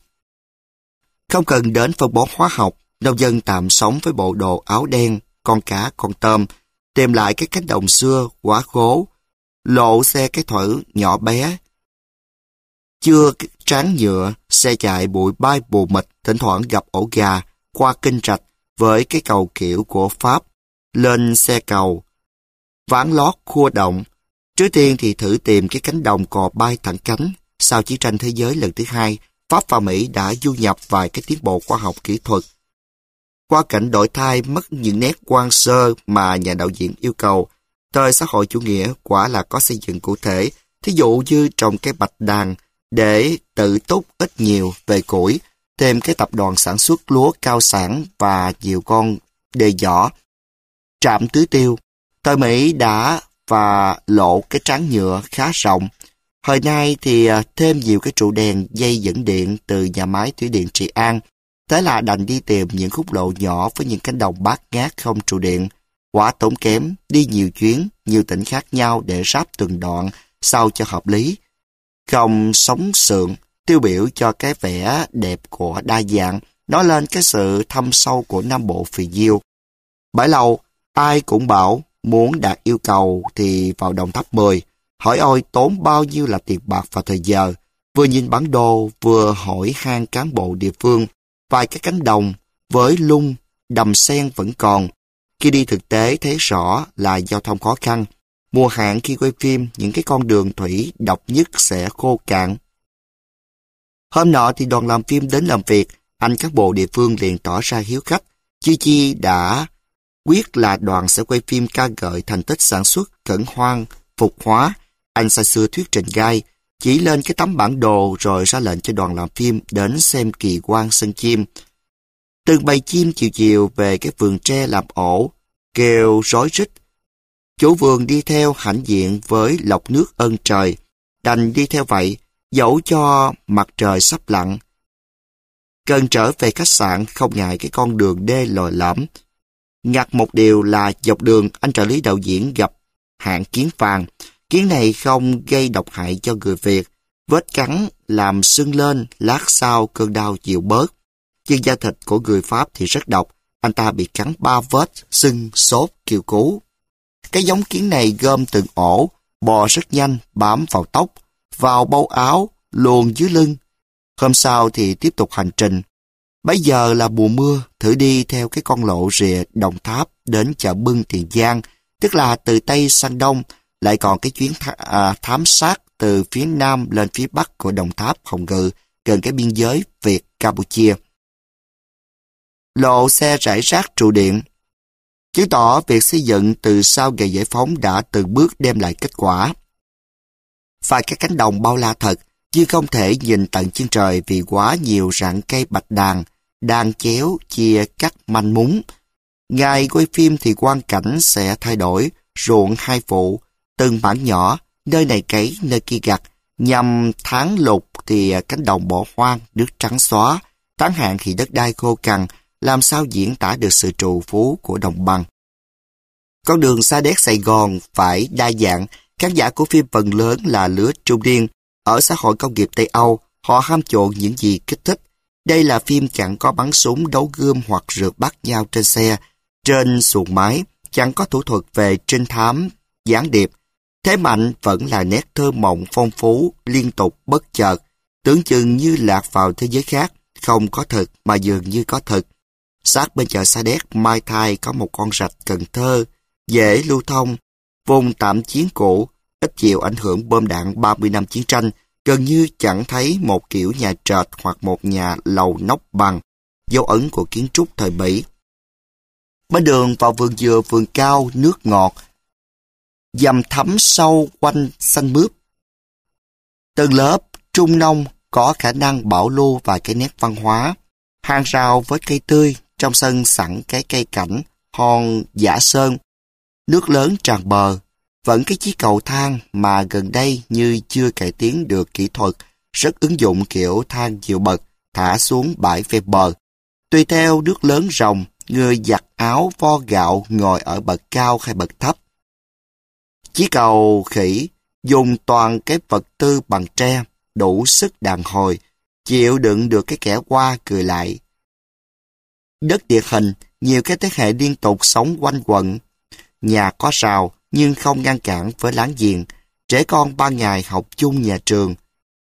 không cần đến phân bón hóa học, nông dân tạm sống với bộ đồ áo đen, con cá, con tôm, tìm lại cái cánh đồng xưa, quá khố, lộ xe cái thở nhỏ bé, chưa tráng nhựa, xe chạy bụi bay bù mịt, thỉnh thoảng gặp ổ gà, qua kênh rạch với cái cầu kiểu của Pháp, lên xe cầu, ván lót khua động. Trước tiên thì thử tìm cái cánh đồng cò bay thẳng cánh. Sau chiến tranh thế giới lần thứ hai, Pháp và Mỹ đã du nhập vài cái tiến bộ khoa học kỹ thuật. Qua cảnh đổi thay mất những nét quan sơ mà nhà đạo diễn yêu cầu, thời xã hội chủ nghĩa quả là có xây dựng cụ thể, thí dụ như trồng cây bạch đàn để tự túc ít nhiều về củi, thêm cái tập đoàn sản xuất lúa cao sản và nhiều con đê giỏ, trạm tưới tiêu. Thời Mỹ đã và lộ cái tráng nhựa khá rộng. Hồi nay thì thêm nhiều cái trụ đèn dây dẫn điện từ nhà máy thủy điện Trị An. Thế là đành đi tìm những khúc lộ nhỏ với những cánh đồng bát ngát không trụ điện. Quá tốn kém, đi nhiều chuyến, nhiều tỉnh khác nhau để ráp từng đoạn sao cho hợp lý. Không sống sượng, tiêu biểu cho cái vẻ đẹp của đa dạng, nói lên cái sự thâm sâu của Nam Bộ phì nhiêu. Bởi lâu, ai cũng bảo muốn đạt yêu cầu thì vào Đồng Tháp mười. Hỏi ôi tốn bao nhiêu là tiền bạc và thời giờ. Vừa nhìn bản đồ, vừa hỏi han cán bộ địa phương. Vài cái cánh đồng với lung, đầm sen vẫn còn. Khi đi thực tế thấy rõ là giao thông khó khăn. Mùa hạn khi quay phim, những cái con đường thủy độc nhất sẽ khô cạn. Hôm nọ thì đoàn làm phim đến làm việc, anh cán bộ địa phương liền tỏ ra hiếu khách. Chi Chi đã quyết là đoàn sẽ quay phim ca ngợi thành tích sản xuất, khẩn hoang, phục hóa. Anh say sưa thuyết trình gai, chỉ lên cái tấm bản đồ rồi ra lệnh cho đoàn làm phim đến xem kỳ quan sân chim. Từng bầy chim chiều chiều về cái vườn tre làm ổ, kêu rối rít. Chủ vườn đi theo hãnh diện với lọc nước ơn trời, đành đi theo vậy, dẫu cho mặt trời sắp lặn. Cần trở về khách sạn không ngại cái con đường đê lồi lõm. Ngặt một điều là dọc đường anh trợ lý đạo diễn gặp hạng kiến vàng. Kiến này không gây độc hại cho người Việt. Vết cắn làm sưng lên, lát sau cơn đau dịu bớt. Nhưng da thịt của người Pháp thì rất độc. Anh ta bị cắn ba vết, sưng, sốt, kêu cứu. Cái giống kiến này gom từng ổ, bò rất nhanh, bám vào tóc, vào bâu áo, luồn dưới lưng. Hôm sau thì tiếp tục hành trình. Bây giờ là mùa mưa, thử đi theo cái con lộ rìa Đồng Tháp đến chợ Bưng Tiền Giang, tức là từ Tây sang Đông, lại còn cái chuyến th à, thám sát từ phía Nam lên phía Bắc của Đồng Tháp, Hồng Ngự, gần cái biên giới Việt-Campuchia. Lộ xe rải rác trụ điện, chứng tỏ việc xây dựng từ sau ngày giải phóng đã từng bước đem lại kết quả. Phải cái cánh đồng bao la thật, nhưng không thể nhìn tận chân trời vì quá nhiều rặng cây bạch đàn, đan chéo, chia cắt manh mún. Ngày quay phim thì quang cảnh sẽ thay đổi, ruộng hai phụ, từng mảng nhỏ, nơi này cấy, nơi kia gặt. Nhằm tháng lục thì cánh đồng bỏ hoang, nước trắng xóa, tháng hạn thì đất đai khô cằn, làm sao diễn tả được sự trù phú của đồng bằng. Con đường Sa Đéc Sài Gòn phải đa dạng, khán giả của phim phần lớn là lứa trung niên. Ở xã hội công nghiệp Tây Âu, họ ham trộn những gì kích thích. Đây là phim chẳng có bắn súng, đấu gươm hoặc rượt bắt nhau trên xe, trên xuồng máy, chẳng có thủ thuật về trinh thám, gián điệp. Thế mạnh vẫn là nét thơ mộng phong phú, liên tục bất chợt, tưởng chừng như lạc vào thế giới khác, không có thực mà dường như có thực. Sát bên chợ Sa Đéc, Mai Thai có một con rạch Cần Thơ, dễ lưu thông, vùng tạm chiến cũ, ít chịu ảnh hưởng bom đạn ba mươi năm chiến tranh, gần như chẳng thấy một kiểu nhà trệt hoặc một nhà lầu nóc bằng, dấu ấn của kiến trúc thời Bỉ. Bên đường vào vườn dừa vườn cao, nước ngọt, dầm thấm sâu quanh xanh mướp. Từng lớp trung nông có khả năng bảo lưu vài cái nét văn hóa, hàng rào với cây tươi, trong sân sẵn cái cây cảnh, hòn giả sơn, nước lớn tràn bờ. Vẫn cái chiếc cầu thang mà gần đây như chưa cải tiến được kỹ thuật, rất ứng dụng kiểu thang nhiều bậc, thả xuống bãi ven bờ. Tùy theo nước lớn ròng, người giặt áo vo gạo ngồi ở bậc cao hay bậc thấp. Chiếc cầu khỉ dùng toàn cái vật tư bằng tre, đủ sức đàn hồi, chịu đựng được cái kẻ qua cười lại. Đất địa hình, nhiều cái thế hệ liên tục sống quanh quẩn. Nhà có rào, nhưng không ngăn cản với láng giềng. Trẻ con ban ngày học chung nhà trường.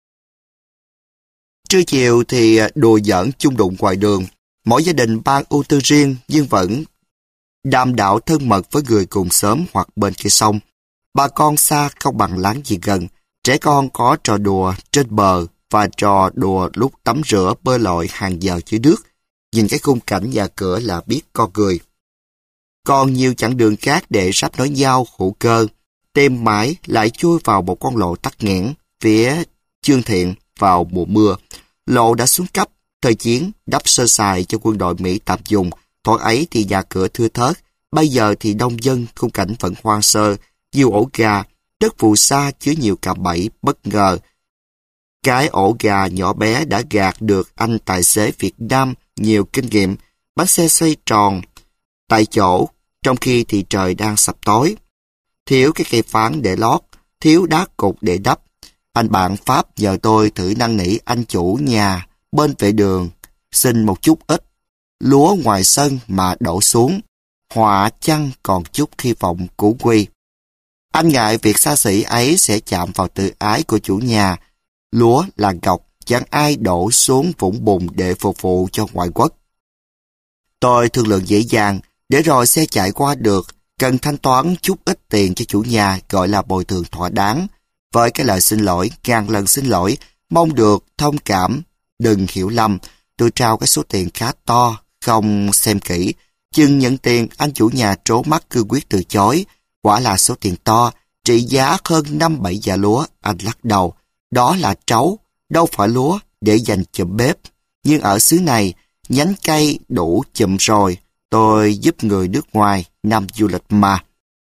Trưa chiều thì đùa giỡn chung đụng ngoài đường. Mỗi gia đình ban ưu tư riêng nhưng vẫn đàm đạo thân mật với người cùng xóm hoặc bên kia sông. Bà con xa không bằng láng giềng gần. Trẻ con có trò đùa trên bờ và trò đùa lúc tắm rửa bơi lội hàng giờ dưới nước. Nhìn cái khung cảnh nhà cửa là biết con người. Còn nhiều chặng đường khác để sắp nối nhau hữu cơ, tìm mãi lại chui vào một con lộ tắc nghẽn phía Chương Thiện vào mùa mưa. Lộ đã xuống cấp, thời chiến đắp sơ sài cho quân đội Mỹ tạm dùng, thuở ấy thì nhà cửa thưa thớt, bây giờ thì đông dân, khung cảnh vẫn hoang sơ, nhiều ổ gà, đất phù sa chứa nhiều cạm bẫy bất ngờ. Cái ổ gà nhỏ bé đã gạt được anh tài xế Việt Nam nhiều kinh nghiệm, bánh xe xoay tròn tại chỗ, trong khi thì trời đang sập tối. Thiếu cái cây phán để lót, thiếu đá cục để đắp. Anh bạn Pháp nhờ tôi thử năn nỉ anh chủ nhà bên vệ đường, xin một chút ít. Lúa ngoài sân mà đổ xuống, họa chăng còn chút hy vọng cũ quy. Anh ngại việc xa xỉ ấy sẽ chạm vào tự ái của chủ nhà. Lúa là gọc, chẳng ai đổ xuống vũng bùn để phục vụ cho ngoại quốc. Tôi thương lượng dễ dàng, để rồi xe chạy qua được, cần thanh toán chút ít tiền cho chủ nhà gọi là bồi thường thỏa đáng. Với cái lời xin lỗi, ngàn lần xin lỗi, mong được thông cảm, đừng hiểu lầm, tôi trao cái số tiền khá to, không xem kỹ. Chừng nhận tiền, anh chủ nhà trố mắt cương quyết từ chối. Quả là số tiền to, trị giá hơn năm bảy dạ lúa, anh lắc đầu. Đó là trấu, đâu phải lúa để dành chụm bếp. Nhưng ở xứ này, nhánh cây đủ chụm rồi, tôi giúp người nước ngoài năm du lịch mà.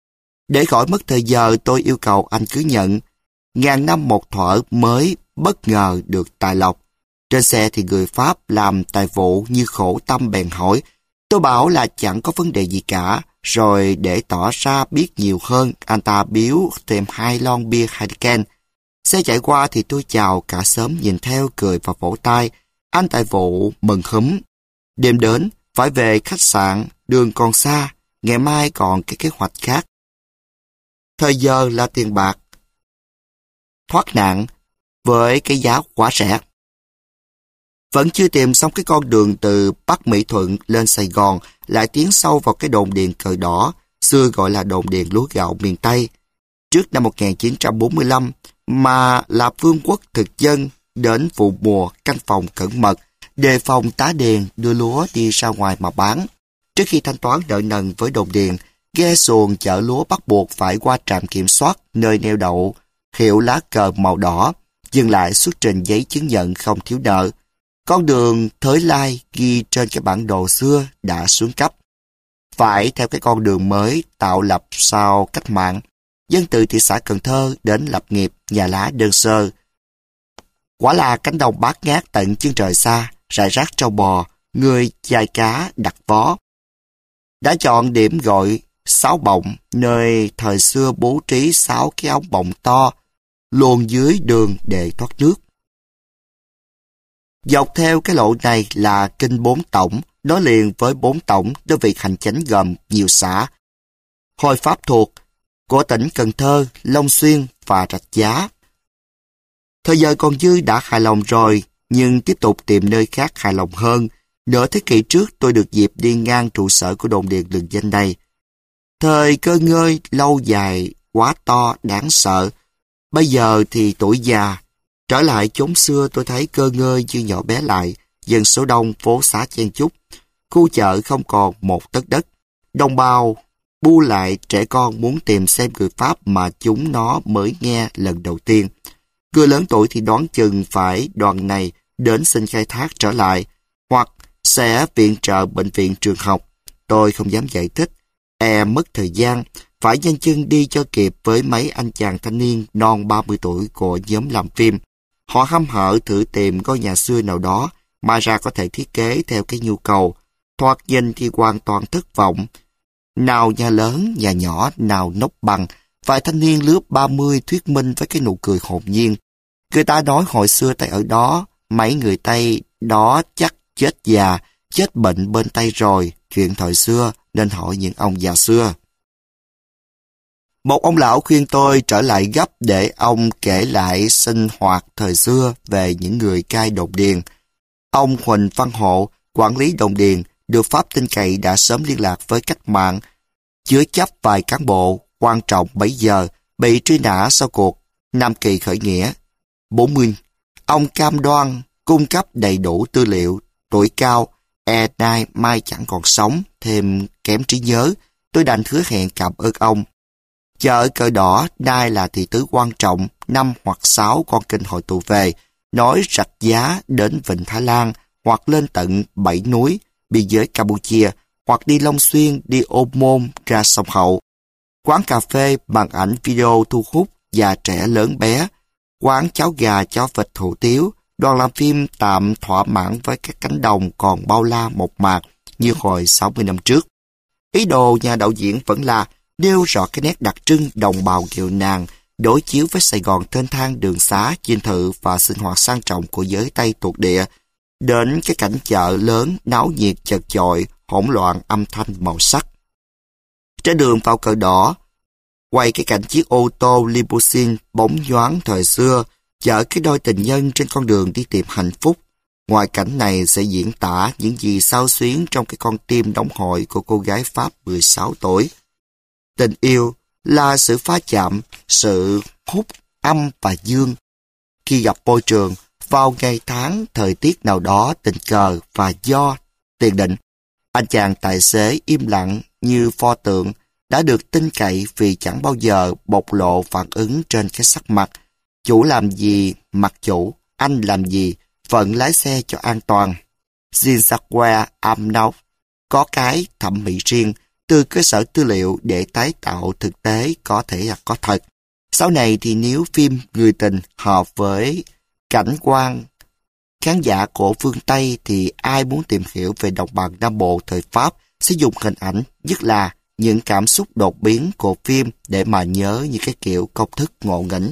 Để khỏi mất thời giờ, tôi yêu cầu anh cứ nhận. Ngàn năm một thuở mới bất ngờ được tài lộc. Trên xe thì người Pháp làm tài vụ như khổ tâm bèn hỏi. Tôi bảo là chẳng có vấn đề gì cả. Rồi để tỏ ra biết nhiều hơn, anh ta biếu thêm hai lon bia Heineken. Xe chạy qua thì tôi chào, cả xóm nhìn theo cười và vỗ tay. Anh tài vụ mừng húm. Đêm đến, phải về khách sạn, đường còn xa, ngày mai còn cái kế hoạch khác. Thời giờ là tiền bạc. Thoát nạn với cái giá quá rẻ. Vẫn chưa tìm xong cái con đường từ Bắc Mỹ Thuận lên Sài Gòn, lại tiến sâu vào cái đồn điền cờ đỏ, xưa gọi là đồn điền lúa gạo miền Tây. Trước năm một nghìn chín trăm bốn mươi lăm, mà là vương quốc thực dân đến vụ mùa canh phòng cẩn mật, đề phòng tá điền đưa lúa đi ra ngoài mà bán. Trước khi thanh toán nợ nần với đồn điền, ghe xuồng chở lúa bắt buộc phải qua trạm kiểm soát nơi neo đậu hiệu lá cờ màu đỏ, dừng lại xuất trình giấy chứng nhận không thiếu nợ. Con đường Thới Lai ghi trên cái bản đồ xưa đã xuống cấp. Phải theo cái con đường mới tạo lập sau cách mạng, dân từ thị xã Cần Thơ đến lập nghiệp nhà lá đơn sơ. Quả là cánh đồng bát ngát tận chân trời xa, rải rác trâu bò, người chài cá đặt vó. Đã chọn điểm gọi sáu bọng, nơi thời xưa bố trí sáu cái ống bọng to, luồn dưới đường để thoát nước. Dọc theo cái lộ này là kinh bốn tổng, đối liền với bốn tổng đơn vị hành chánh gồm nhiều xã, hồi pháp thuộc của tỉnh Cần Thơ, Long Xuyên và Rạch Giá. Thời giờ còn dư đã hài lòng rồi, nhưng tiếp tục tìm nơi khác hài lòng hơn. Nửa thế kỷ trước tôi được dịp đi ngang trụ sở của đồn điền lừng danh này. Thời cơ ngơi lâu dài, quá to, đáng sợ. Bây giờ thì tuổi già. Trở lại chốn xưa tôi thấy cơ ngơi như nhỏ bé lại, dân số đông, phố xá chen chúc. Khu chợ không còn một tấc đất. Đồng bào bu lại, trẻ con muốn tìm xem người Pháp mà chúng nó mới nghe lần đầu tiên. Người lớn tuổi thì đoán chừng phải đoàn này đến xin khai thác trở lại, hoặc sẽ viện trợ bệnh viện trường học. Tôi không dám giải thích, e mất thời gian, phải nhanh chân đi cho kịp với mấy anh chàng thanh niên non ba mươi tuổi của nhóm làm phim. Họ hăm hở thử tìm ngôi nhà xưa nào đó mà ra có thể thiết kế theo cái nhu cầu. Thoạt nhìn thì hoàn toàn thất vọng. Nào nhà lớn, nhà nhỏ, nào nóc bằng. Vài thanh niên lứa ba mươi thuyết minh với cái nụ cười hồn nhiên. Người ta nói hồi xưa Tây ở đó, mấy người Tây đó chắc chết già, chết bệnh bên Tây rồi, chuyện thời xưa nên hỏi những ông già xưa. Một ông lão khuyên tôi trở lại gấp để ông kể lại sinh hoạt thời xưa về những người cai đồn điền. Ông Huỳnh Văn Hộ, quản lý đồn điền, được Pháp tin cậy đã sớm liên lạc với cách mạng, chứa chấp vài cán bộ quan trọng bấy giờ bị truy nã sau cuộc Nam Kỳ khởi nghĩa. bốn mươi. Ông cam đoan cung cấp đầy đủ tư liệu, tuổi cao, e nay mai chẳng còn sống, thêm kém trí nhớ, tôi đành hứa hẹn cảm ơn ông. Chợ Cờ Đỏ nay là thị tứ quan trọng, năm hoặc sáu con kênh hội tụ về, nói Rạch Giá đến Vịnh Thái Lan, hoặc lên tận Bảy Núi, biên giới Campuchia, hoặc đi Long Xuyên, đi Ô Môn ra sông Hậu. Quán cà phê, màn ảnh video thu hút già trẻ lớn bé, quán cháo gà, cháo vịt, hủ tiếu, đoàn làm phim tạm thỏa mãn với các cánh đồng còn bao la một mạc như hồi sáu mươi năm trước. Ý đồ nhà đạo diễn vẫn là nêu rõ cái nét đặc trưng đồng bào nghèo nàn, đối chiếu với Sài Gòn thênh thang đường xá, dinh thự và sinh hoạt sang trọng của giới Tây thuộc địa, đến cái cảnh chợ lớn, náo nhiệt chật chội, hỗn loạn âm thanh màu sắc. Trên đường vào Cờ Đỏ, quay cái cảnh chiếc ô tô limousine bóng nhoáng thời xưa, chở cái đôi tình nhân trên con đường đi tìm hạnh phúc. Ngoại cảnh này sẽ diễn tả những gì xao xuyến trong cái con tim đóng hội của cô gái Pháp mười sáu tuổi. Tình yêu là sự pha chạm, sự hút âm và dương. Khi gặp môi trường, vào ngày tháng, thời tiết nào đó tình cờ và do tiền định, anh chàng tài xế im lặng như pho tượng đã được tin cậy vì chẳng bao giờ bộc lộ phản ứng trên cái sắc mặt. Chủ làm gì, mặc chủ, anh làm gì, vẫn lái xe cho an toàn. Zinsakwe Amnau có cái thẩm mỹ riêng, từ cơ sở tư liệu để tái tạo thực tế có thể là có thật. Sau này thì nếu phim Người tình hợp với cảnh quan khán giả của phương Tây thì ai muốn tìm hiểu về đồng bằng Nam Bộ thời Pháp sẽ dùng hình ảnh, nhất là những cảm xúc đột biến của phim để mà nhớ những cái kiểu công thức ngộ nghĩnh.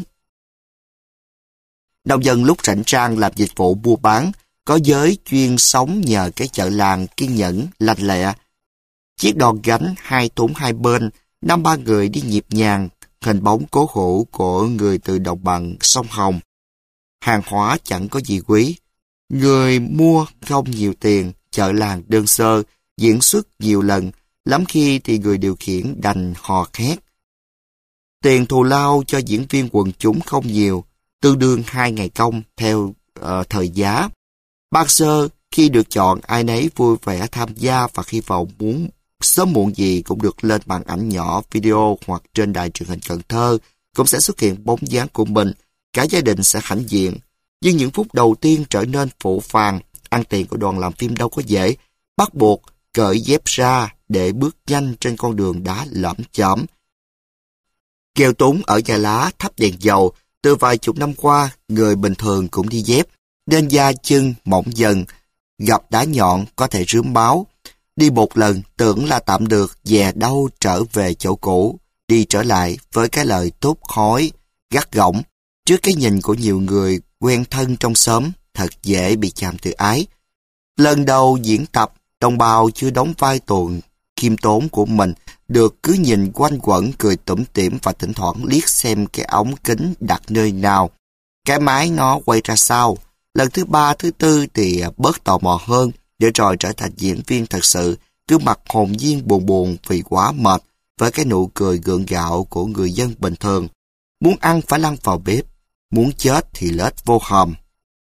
Nông dân lúc rảnh rang làm dịch vụ buôn bán, có giới chuyên sống nhờ cái chợ làng kiên nhẫn, lành lẹ. Chiếc đòn gánh hai thúng hai bên, năm ba người đi nhịp nhàng, hình bóng cố hữu của người từ đồng bằng sông Hồng. Hàng hóa chẳng có gì quý. Người mua không nhiều tiền, chợ làng đơn sơ, diễn xuất nhiều lần, lắm khi thì người điều khiển đành hò hét. Tiền thù lao cho diễn viên quần chúng không nhiều, tương đương hai ngày công theo uh, thời giá. Ban sơ, khi được chọn, ai nấy vui vẻ tham gia và hy vọng muốn sớm muộn gì cũng được lên màn ảnh nhỏ, video hoặc trên đài truyền hình Cần Thơ cũng sẽ xuất hiện bóng dáng của mình, cả gia đình sẽ hãnh diện. Nhưng những phút đầu tiên trở nên phũ phàng, ăn tiền của đoàn làm phim đâu có dễ, bắt buộc cởi dép ra để bước nhanh trên con đường đá lởm chởm. Kêu túng ở nhà lá thắp đèn dầu, từ vài chục năm qua, người bình thường cũng đi dép, nên da chân mỏng dần, gặp đá nhọn có thể rướm máu. Đi một lần tưởng là tạm được, dè đâu trở về chỗ cũ, đi trở lại với cái lời tốt khói, gắt gỏng. Trước cái nhìn của nhiều người quen thân trong xóm, thật dễ bị chạm tự ái. Lần đầu diễn tập, đồng bào chưa đóng vai tuồng khiêm tốn của mình, được cứ nhìn quanh quẩn cười tủm tỉm và thỉnh thoảng liếc xem cái ống kính đặt nơi nào, cái máy nó quay ra sao. Lần thứ ba, thứ tư thì bớt tò mò hơn, để rồi trở thành diễn viên thật sự, cứ mặt hồn nhiên buồn buồn vì quá mệt với cái nụ cười gượng gạo của người dân bình thường. Muốn ăn phải lăn vào bếp, muốn chết thì lết vô hòm.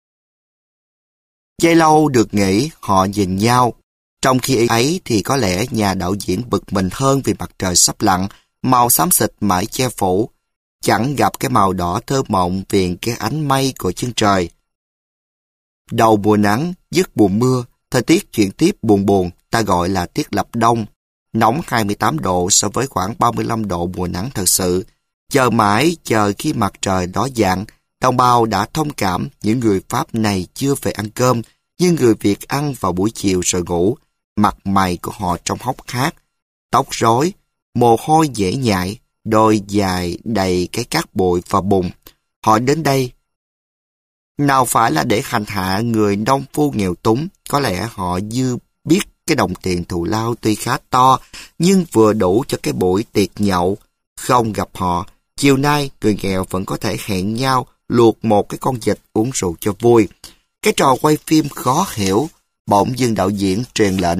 Giây lâu được nghỉ, họ nhìn nhau. Trong khi ấy thì có lẽ nhà đạo diễn bực mình hơn vì mặt trời sắp lặn, màu xám xịt mãi che phủ, chẳng gặp cái màu đỏ thơ mộng viền cái ánh mây của chân trời. Đầu mùa nắng, dứt mùa mưa, thời tiết chuyển tiếp buồn buồn, ta gọi là tiết lập đông, nóng hai mươi tám độ so với khoảng ba mươi lăm độ mùa nắng thật sự. Chờ mãi, chờ khi mặt trời đỏ dạng, đồng bào đã thông cảm những người Pháp này chưa về ăn cơm, nhưng người Việt ăn vào buổi chiều rồi ngủ. Mặt mày của họ trông hốc hác, tóc rối, mồ hôi dễ nhại, đôi dài đầy cái cát bụi và bùn. Họ đến đây nào phải là để hành hạ người nông phu nghèo túng, có lẽ họ dư biết cái đồng tiền thù lao tuy khá to, nhưng vừa đủ cho cái buổi tiệc nhậu. Không gặp họ, chiều nay người nghèo vẫn có thể hẹn nhau luộc một cái con vịt uống rượu cho vui. Cái trò quay phim khó hiểu, bỗng dưng đạo diễn truyền lệnh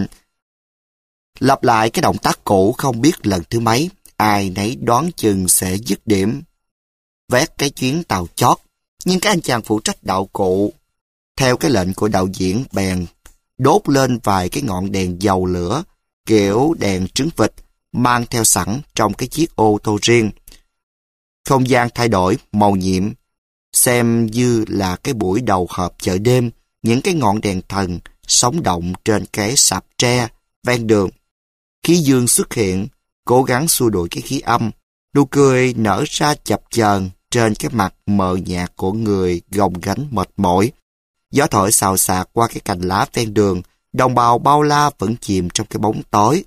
lặp lại cái động tác cũ không biết lần thứ mấy, ai nấy đoán chừng sẽ dứt điểm vét cái chuyến tàu chót. Nhưng các anh chàng phụ trách đạo cụ theo cái lệnh của đạo diễn bèn đốt lên vài cái ngọn đèn dầu lửa kiểu đèn trứng vịt mang theo sẵn trong cái chiếc ô tô riêng. Không gian thay đổi màu nhiệm, xem như là cái buổi đầu họp chợ đêm. Những cái ngọn đèn thần sống động trên cái sạp tre ven đường. Khí dương xuất hiện, cố gắng xua đuổi cái khí âm. Nụ cười nở ra chập chờn trên cái mặt mờ nhạt của người gồng gánh mệt mỏi. Gió thổi xào xạc qua cái cành lá ven đường, đồng bào bao la vẫn chìm trong cái bóng tối.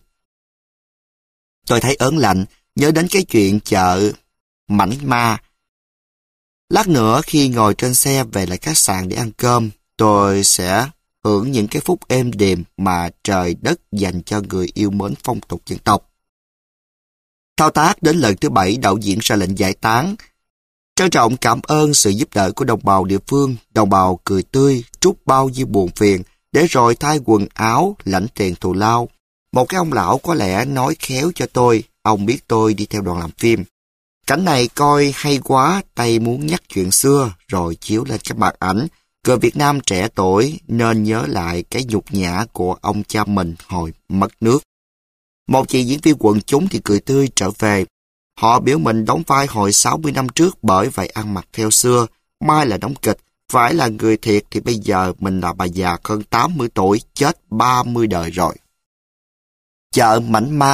Tôi thấy ớn lạnh, nhớ đến cái chuyện chợ Mảnh Ma. Lát nữa khi ngồi trên xe về lại khách sạn để ăn cơm, tôi sẽ hưởng những cái phút êm đềm mà trời đất dành cho người yêu mến phong tục dân tộc. Thao tác đến lần thứ bảy, đạo diễn ra lệnh giải tán. Trân trọng cảm ơn sự giúp đỡ của đồng bào địa phương. Đồng bào cười tươi, trút bao nhiêu buồn phiền, để rồi thay quần áo, lãnh tiền thù lao. Một cái ông lão có lẽ nói khéo cho tôi, ông biết tôi đi theo đoàn làm phim. Cảnh này coi hay quá, tay muốn nhắc chuyện xưa, rồi chiếu lên cái màn ảnh. Người Việt Nam trẻ tuổi nên nhớ lại cái nhục nhã của ông cha mình hồi mất nước. Một chị diễn viên quần chúng thì cười tươi trở về. Họ biểu mình đóng vai hồi sáu mươi năm trước, bởi vậy ăn mặc theo xưa, mai là đóng kịch. Phải là người thiệt thì bây giờ mình là bà già hơn tám mươi tuổi, chết ba mươi đời rồi. Chợ Mảnh Ma,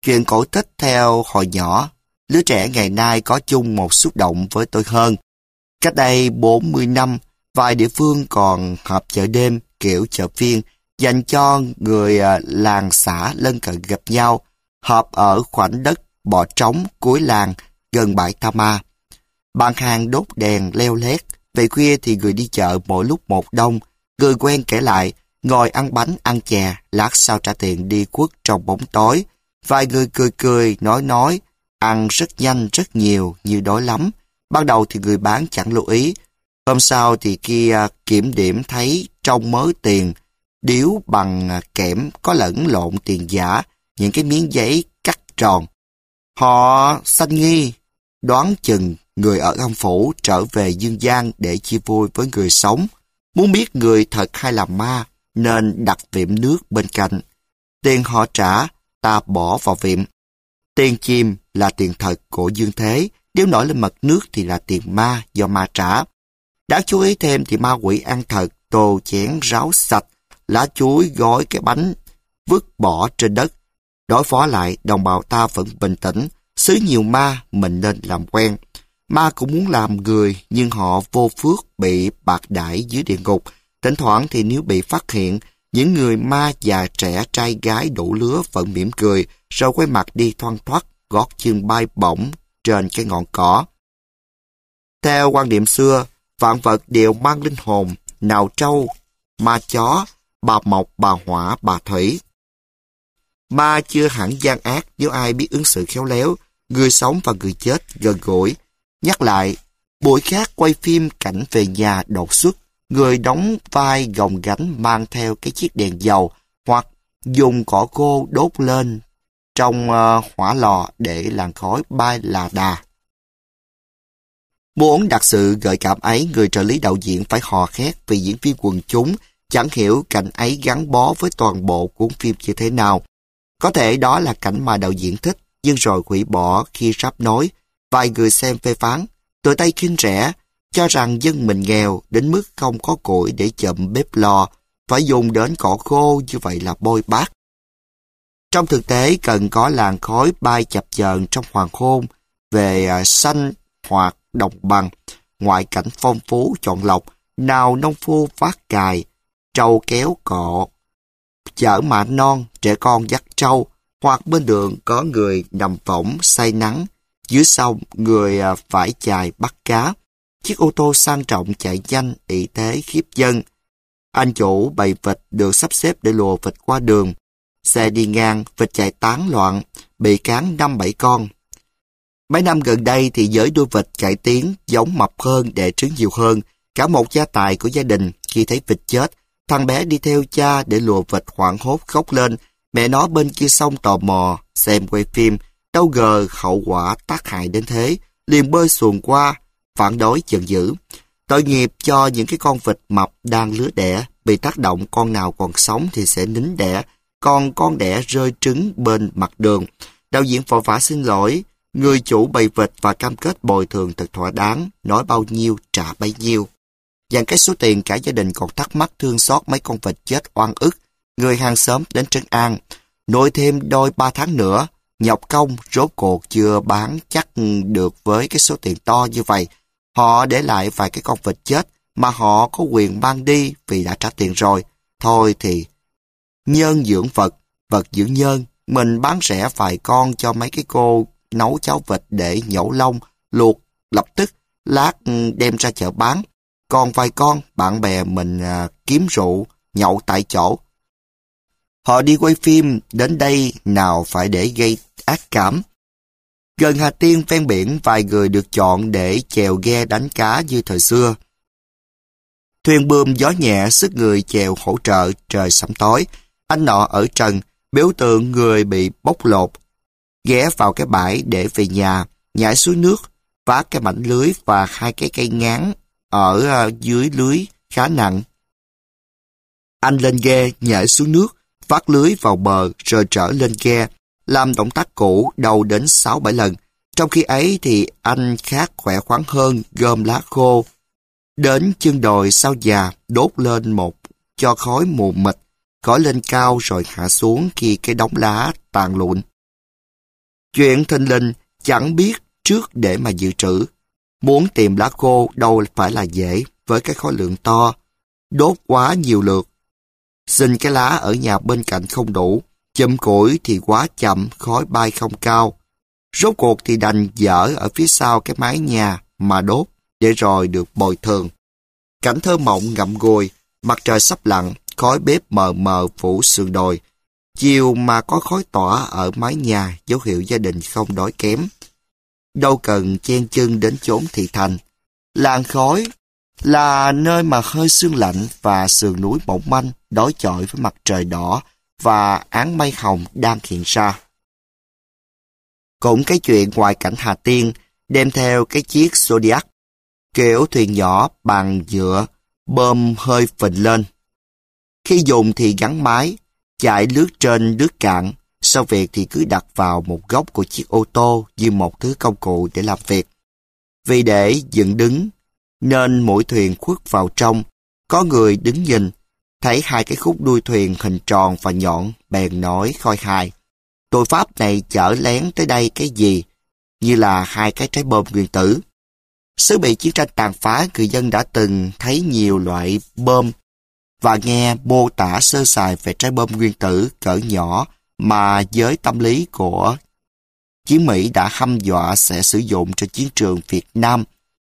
Chuyện cổ tích theo hồi nhỏ, lứa trẻ ngày nay có chung một xúc động với tôi hơn. Cách đây bốn mươi năm, vài địa phương còn họp chợ đêm kiểu chợ phiên dành cho người làng xã lân cận gặp nhau, họp ở khoảnh đất bỏ trống cuối làng gần bãi Tha Ma. Bàn hàng đốt đèn leo lét, về khuya thì người đi chợ mỗi lúc một đông, người quen kể lại, ngồi ăn bánh ăn chè, lát sau trả tiền đi quất trong bóng tối. Vài người cười cười, nói nói, ăn rất nhanh rất nhiều, như đói lắm. Ban đầu thì người bán chẳng lưu ý. Hôm sau thì kia kiểm điểm thấy trong mớ tiền, điếu bằng kẽm có lẫn lộn tiền giả, những cái miếng giấy cắt tròn. Họ sanh nghi, đoán chừng người ở âm phủ trở về dương gian để chia vui với người sống. Muốn biết người thật hay là ma, nên đặt việm nước bên cạnh. Tiền họ trả, ta bỏ vào việm. Tiền chim là tiền thật của dương thế, nếu nổi lên mặt nước thì là tiền ma do ma trả. Đáng chú ý thêm thì ma quỷ ăn thật, tô chén ráo sạch, lá chuối gói cái bánh, vứt bỏ trên đất. Đối phó lại, đồng bào ta vẫn bình tĩnh, xứ nhiều ma mình nên làm quen. Ma cũng muốn làm người, nhưng họ vô phước bị bạc đãi dưới địa ngục. Thỉnh thoảng thì nếu bị phát hiện, những người ma già trẻ trai gái đủ lứa vẫn mỉm cười, rồi quay mặt đi thoăn thoắt, gót chân bay bổng trên cái ngọn cỏ. Theo quan niệm xưa, vạn vật đều mang linh hồn, nào trâu, ma chó, bà mộc, bà hỏa, bà thủy. Ma chưa hẳn gian ác nếu ai biết ứng xử khéo léo, người sống và người chết gần gũi. Nhắc lại, buổi khác quay phim cảnh về nhà đột xuất, người đóng vai gồng gánh mang theo cái chiếc đèn dầu hoặc dùng cỏ khô đốt lên trong uh, hỏa lò để làn khói bay là đà. Muốn đặt sự gợi cảm ấy, người trợ lý đạo diễn phải hò khét vì diễn viên quần chúng chẳng hiểu cảnh ấy gắn bó với toàn bộ cuốn phim như thế nào. Có thể đó là cảnh mà đạo diễn thích, nhưng rồi hủy bỏ khi sắp nói. Vài người xem phê phán, tụi tay khinh rẻ, cho rằng dân mình nghèo đến mức không có củi để chậm bếp lò, phải dùng đến cỏ khô như vậy là bôi bát. Trong thực tế cần có làn khói bay chập chờn trong hoàng hôn về xanh hoặc đồng bằng, ngoại cảnh phong phú chọn lọc, nào nông phu phát cài, trâu kéo cọ, chở mạ non, trẻ con dắt trâu, hoặc bên đường có người nằm võng say nắng, dưới sông người phải chài bắt cá. Chiếc ô tô sang trọng chạy nhanh ỷ thế khiếp dân. Anh chủ bày vịt được sắp xếp để lùa vịt qua đường. Xe đi ngang, vịt chạy tán loạn, bị cán năm bảy con. Mấy năm gần đây thì giới đuôi vịt cải tiến giống mập hơn để trứng nhiều hơn. Cả một gia tài của gia đình khi thấy vịt chết, thằng bé đi theo cha để lùa vịt hoảng hốt khóc lên. Mẹ nó bên kia sông tò mò xem quay phim, đâu ngờ hậu quả tác hại đến thế, liền bơi xuồng qua, phản đối giận dữ. Tội nghiệp cho những cái con vịt mập đang lứa đẻ, bị tác động con nào còn sống thì sẽ nín đẻ, còn con đẻ rơi trứng bên mặt đường. Đạo diễn vội vã xin lỗi người chủ bầy vịt và cam kết bồi thường thật thỏa đáng, nói bao nhiêu trả bấy nhiêu. Dành cái số tiền cả gia đình còn thắc mắc thương xót mấy con vịt chết oan ức, người hàng xóm đến trấn an, nuôi thêm đôi ba tháng nữa, nhọc công rốt cuộc chưa bán chắc được với cái số tiền to như vậy. Họ để lại vài cái con vịt chết mà họ có quyền mang đi vì đã trả tiền rồi. Thôi thì nhân dưỡng vật, vật dưỡng nhân, mình bán rẻ vài con cho mấy cái cô nấu cháo vịt để nhổ lông, luộc, lập tức, lát đem ra chợ bán. Còn vài con, bạn bè mình à, kiếm rượu, nhậu tại chỗ. Họ đi quay phim, đến đây nào phải để gây ác cảm. Gần Hà Tiên ven biển, vài người được chọn để chèo ghe đánh cá như thời xưa. Thuyền buồm gió nhẹ, sức người chèo hỗ trợ, trời sẫm tối. Anh nọ ở trần, biểu tượng người bị bóc lột. Ghé vào cái bãi để về nhà, nhảy xuống nước, vác cái mảnh lưới và hai cái cây ngán ở dưới lưới khá nặng. Anh lên ghe, nhảy xuống nước, vác lưới vào bờ rồi trở lên ghe, làm động tác cũ đâu đến sáu bảy lần. Trong khi ấy thì anh khác khỏe khoắn hơn, gom lá khô đến chân đồi sau già, đốt lên một cho khói mù mịt, khói lên cao rồi hạ xuống khi cái đống lá tàn lụn. Chuyện thình lình chẳng biết trước để mà dự trữ. Muốn tìm lá khô đâu phải là dễ với cái khối lượng to. Đốt quá nhiều lượt. Xin cái lá ở nhà bên cạnh không đủ. Châm củi thì quá chậm, khói bay không cao. Rốt cuộc thì đành dở ở phía sau cái mái nhà mà đốt để rồi được bồi thường. Cảnh thơ mộng ngậm ngùi, mặt trời sắp lặn, khói bếp mờ mờ phủ sườn đồi. Chiều mà có khói tỏa ở mái nhà, dấu hiệu gia đình không đói kém. Đâu cần chen chân đến chốn thị thành. Làng khói là nơi mà hơi sương lạnh và sườn núi mỏng manh đối chọi với mặt trời đỏ và áng mây hồng đang hiện ra. Cũng cái chuyện ngoài cảnh Hà Tiên đem theo cái chiếc Zodiac, kiểu thuyền nhỏ bằng nhựa, bơm hơi phình lên. Khi dùng thì gắn máy, chạy lướt trên nước cạn, sau việc thì cứ đặt vào một góc của chiếc ô tô như một thứ công cụ để làm việc. Vì để dựng đứng, nên mỗi thuyền khuất vào trong, có người đứng nhìn, thấy hai cái khúc đuôi thuyền hình tròn và nhọn, bèn nói khôi hài. Tội Pháp này chở lén tới đây cái gì? Như là hai cái trái bom nguyên tử. Xứ bị chiến tranh tàn phá, người dân đã từng thấy nhiều loại bom và nghe mô tả sơ sài về trái bom nguyên tử cỡ nhỏ mà giới tâm lý của chiến Mỹ đã hăm dọa sẽ sử dụng trên chiến trường Việt Nam.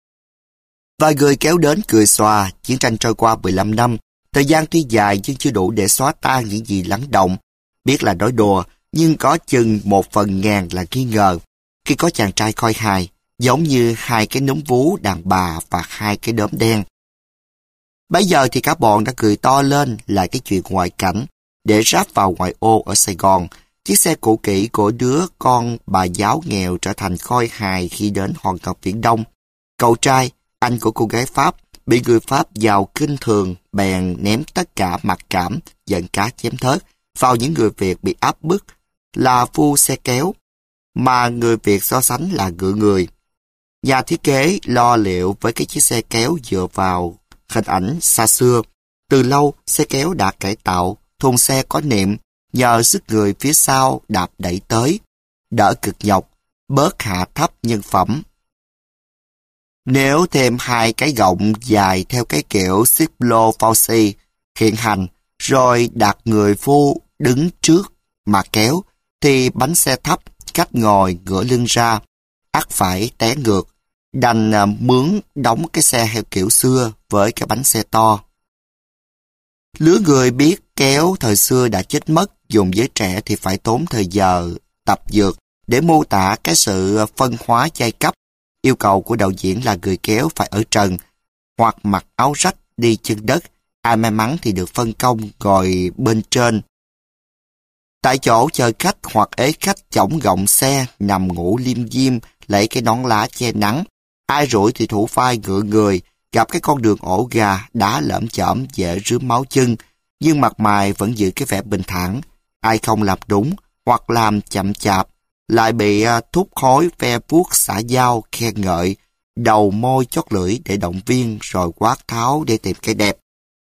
Vài người kéo đến cười xòa. Chiến tranh trôi qua mười lăm năm, thời gian tuy dài nhưng chưa đủ để xóa tan những gì lắng động. Biết là nói đùa, nhưng có chừng một phần ngàn là nghi ngờ. Khi có chàng trai khôi hài, giống như hai cái núm vú đàn bà và hai cái đốm đen. Bây giờ thì cả bọn đã cười to lên lại cái chuyện ngoại cảnh, để ráp vào ngoại ô ở Sài Gòn. Chiếc xe cũ kỹ của đứa con bà giáo nghèo trở thành khôi hài khi đến Hoàng Ngọc Viễn Đông. Cậu trai, anh của cô gái Pháp, bị người Pháp giàu kinh thường, bèn ném tất cả mặc cảm, giận cá chém thớt vào những người Việt bị áp bức, là phu xe kéo, mà người Việt so sánh là ngựa người. Nhà thiết kế lo liệu với cái chiếc xe kéo dựa vào hình ảnh xa xưa. Từ lâu, xe kéo đã cải tạo, thùng xe có niệm, nhờ sức người phía sau đạp đẩy tới, đỡ cực nhọc, bớt hạ thấp nhân phẩm. Nếu thêm hai cái gọng dài theo cái kiểu Xiplo Fauci hiện hành, rồi đặt người phu đứng trước mà kéo, thì bánh xe thấp, cách ngồi ngửa lưng ra, ắt phải té ngược, đành mướn đóng cái xe theo kiểu xưa với cái bánh xe to. Lứa người biết kéo thời xưa đã chết mất, dùng giới trẻ thì phải tốn thời giờ tập dược để mô tả cái sự phân hóa giai cấp. Yêu cầu của đạo diễn là người kéo phải ở trần, hoặc mặc áo rách đi chân đất, ai may mắn thì được phân công ngồi bên trên. Tại chỗ chờ khách hoặc ế khách chổng gọng xe, nằm ngủ liêm diêm, lấy cái nón lá che nắng. Ai rủi thì thủ vai ngựa người, gặp cái con đường ổ gà, đá lởm chởm dễ rướm máu chân, nhưng mặt mày vẫn giữ cái vẻ bình thản. Ai không làm đúng, hoặc làm chậm chạp, lại bị thúc khói ve vuốt xả dao khen ngợi, đầu môi chót lưỡi để động viên rồi quát tháo để tìm cái đẹp.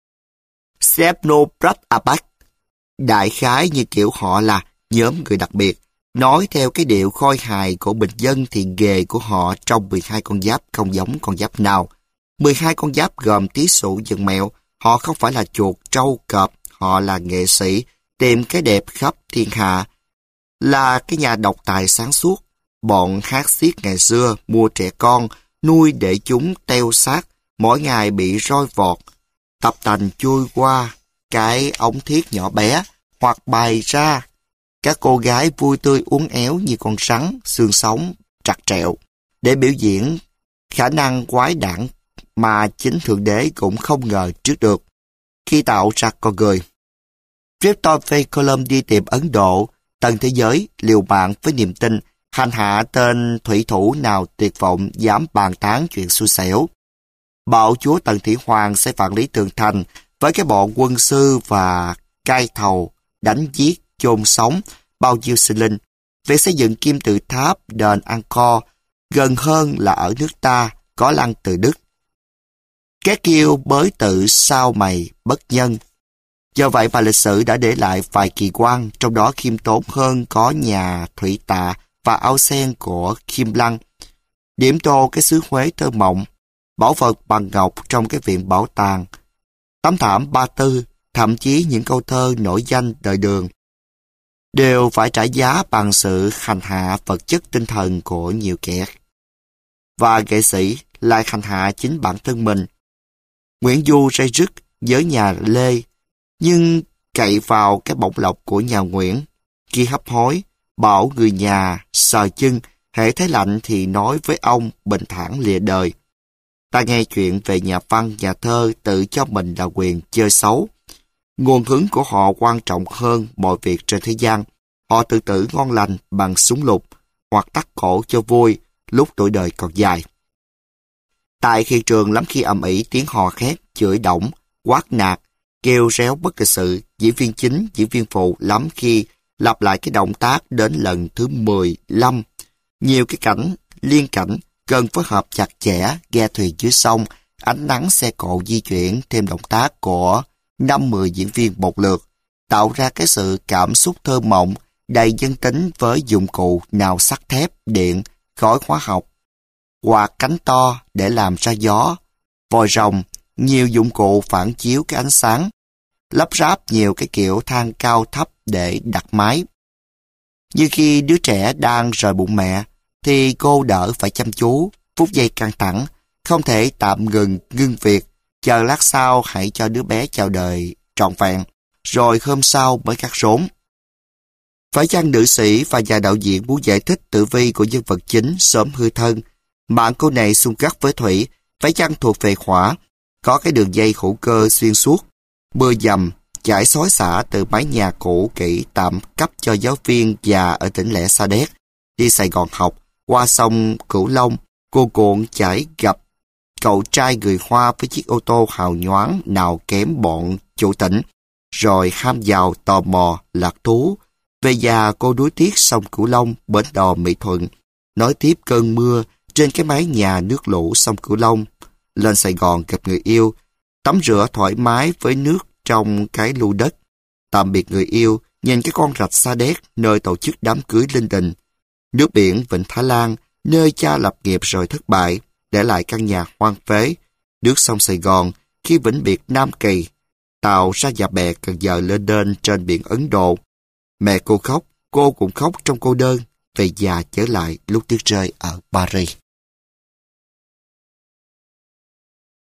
Sepno Prat Abac, đại khái như kiểu họ là nhóm người đặc biệt. Nói theo cái điệu khôi hài của bình dân thì nghề của họ trong mười hai con giáp không giống con giáp nào. mười hai con giáp gồm Tý Sửu Dần Mẹo, họ không phải là chuột trâu cọp, họ là nghệ sĩ, tìm cái đẹp khắp thiên hạ, là cái nhà độc tài sáng suốt. Bọn hát xiết ngày xưa mua trẻ con, nuôi để chúng teo xác, mỗi ngày bị roi vọt, tập tành chui qua cái ống thiết nhỏ bé, hoặc bày ra các cô gái vui tươi uốn éo như con rắn, xương sống, trặt trẹo, để biểu diễn khả năng quái đản mà chính Thượng Đế cũng không ngờ trước được khi tạo ra con người. Christopher Columbus đi tìm Ấn Độ, tận thế giới, liều mạng với niềm tin, hành hạ tên thủy thủ nào tuyệt vọng dám bàn tán chuyện xui xẻo. Bạo chúa Tần Thủy Hoàng sẽ vạn lý tường thành với cái bọn quân sư và cai thầu, đánh giết, chôn sống bao nhiêu sinh linh. Việc xây dựng kim tự tháp đền Angkor gần hơn là ở nước ta, có lăng từ Đức. Cái kiêu bới tự sao mày bất nhân. Do vậy mà lịch sử đã để lại vài kỳ quan, trong đó khiêm tốn hơn có nhà Thủy Tạ và ao sen của Kim Lăng, điểm tô cái xứ Huế thơ mộng, bảo vật bằng ngọc trong cái viện bảo tàng, tấm thảm Ba Tư, thậm chí những câu thơ nổi danh đời Đường, đều phải trả giá bằng sự hành hạ vật chất tinh thần của nhiều kẻ. Và nghệ sĩ lại hành hạ chính bản thân mình. Nguyễn Du ray rứt với nhà Lê, nhưng cậy vào cái bổng lộc của nhà Nguyễn. Khi hấp hối, bảo người nhà sờ chân, hễ thấy lạnh thì nói với ông bình thản lìa đời. Ta nghe chuyện về nhà văn, nhà thơ tự cho mình là quyền chơi xấu. Nguồn hứng của họ quan trọng hơn mọi việc trên thế gian. Họ tự tử ngon lành bằng súng lục, hoặc tắt cổ cho vui lúc tuổi đời còn dài. Tại hiện trường lắm khi ầm ĩ tiếng hò hét, chửi động, quát nạt, kêu réo bất lịch sự, diễn viên chính, diễn viên phụ lắm khi lặp lại cái động tác đến lần thứ mười lăm. Nhiều cái cảnh, liên cảnh, cần phối hợp chặt chẽ, ghe thuyền dưới sông, ánh nắng xe cộ di chuyển, thêm động tác của năm mười diễn viên một lượt, tạo ra cái sự cảm xúc thơ mộng, đầy dân tính với dụng cụ nào sắt thép, điện, khói hóa học, quạt cánh to để làm ra gió, vòi rồng, nhiều dụng cụ phản chiếu cái ánh sáng, lắp ráp nhiều cái kiểu thang cao thấp để đặt máy. Như khi đứa trẻ đang rời bụng mẹ, thì cô đỡ phải chăm chú, phút giây căng thẳng, không thể tạm ngừng ngưng việc, chờ lát sau hãy cho đứa bé chào đời trọn vẹn, rồi hôm sau mới cắt rốn. Phải chăng nữ sĩ và nhà đạo diễn muốn giải thích tử vi của nhân vật chính sớm hư thân, mạng cô này xung khắc với thủy, phải chăng thuộc về hỏa, có cái đường dây hữu cơ xuyên suốt, mưa dầm, chảy xối xả từ mái nhà cũ kỹ tạm cấp cho giáo viên già ở tỉnh lẻ Sa Đéc, đi Sài Gòn học, qua sông Cửu Long, cô cuộn chảy gặp cậu trai người Hoa với chiếc ô tô hào nhoáng nào kém bọn chủ tỉnh, rồi ham giàu tò mò, lạc thú. Về già cô đuối tiếc sông Cửu Long, bến đò Mỹ Thuận, nói tiếp cơn mưa trên cái mái nhà nước lũ sông Cửu Long, lên Sài Gòn gặp người yêu, tắm rửa thoải mái với nước trong cái lu đất, tạm biệt người yêu, nhìn cái con rạch Sa Đéc nơi tổ chức đám cưới linh đình, nước biển Vịnh Thái Lan nơi cha lập nghiệp rồi thất bại, để lại căn nhà hoang phế, nước sông Sài Gòn khi vĩnh biệt Nam Kỳ, tàu ra nhà bè Cần Giờ lên đên trên biển Ấn Độ. Mẹ cô khóc, cô cũng khóc trong cô đơn, về già trở lại lúc tuyết rơi ở Paris.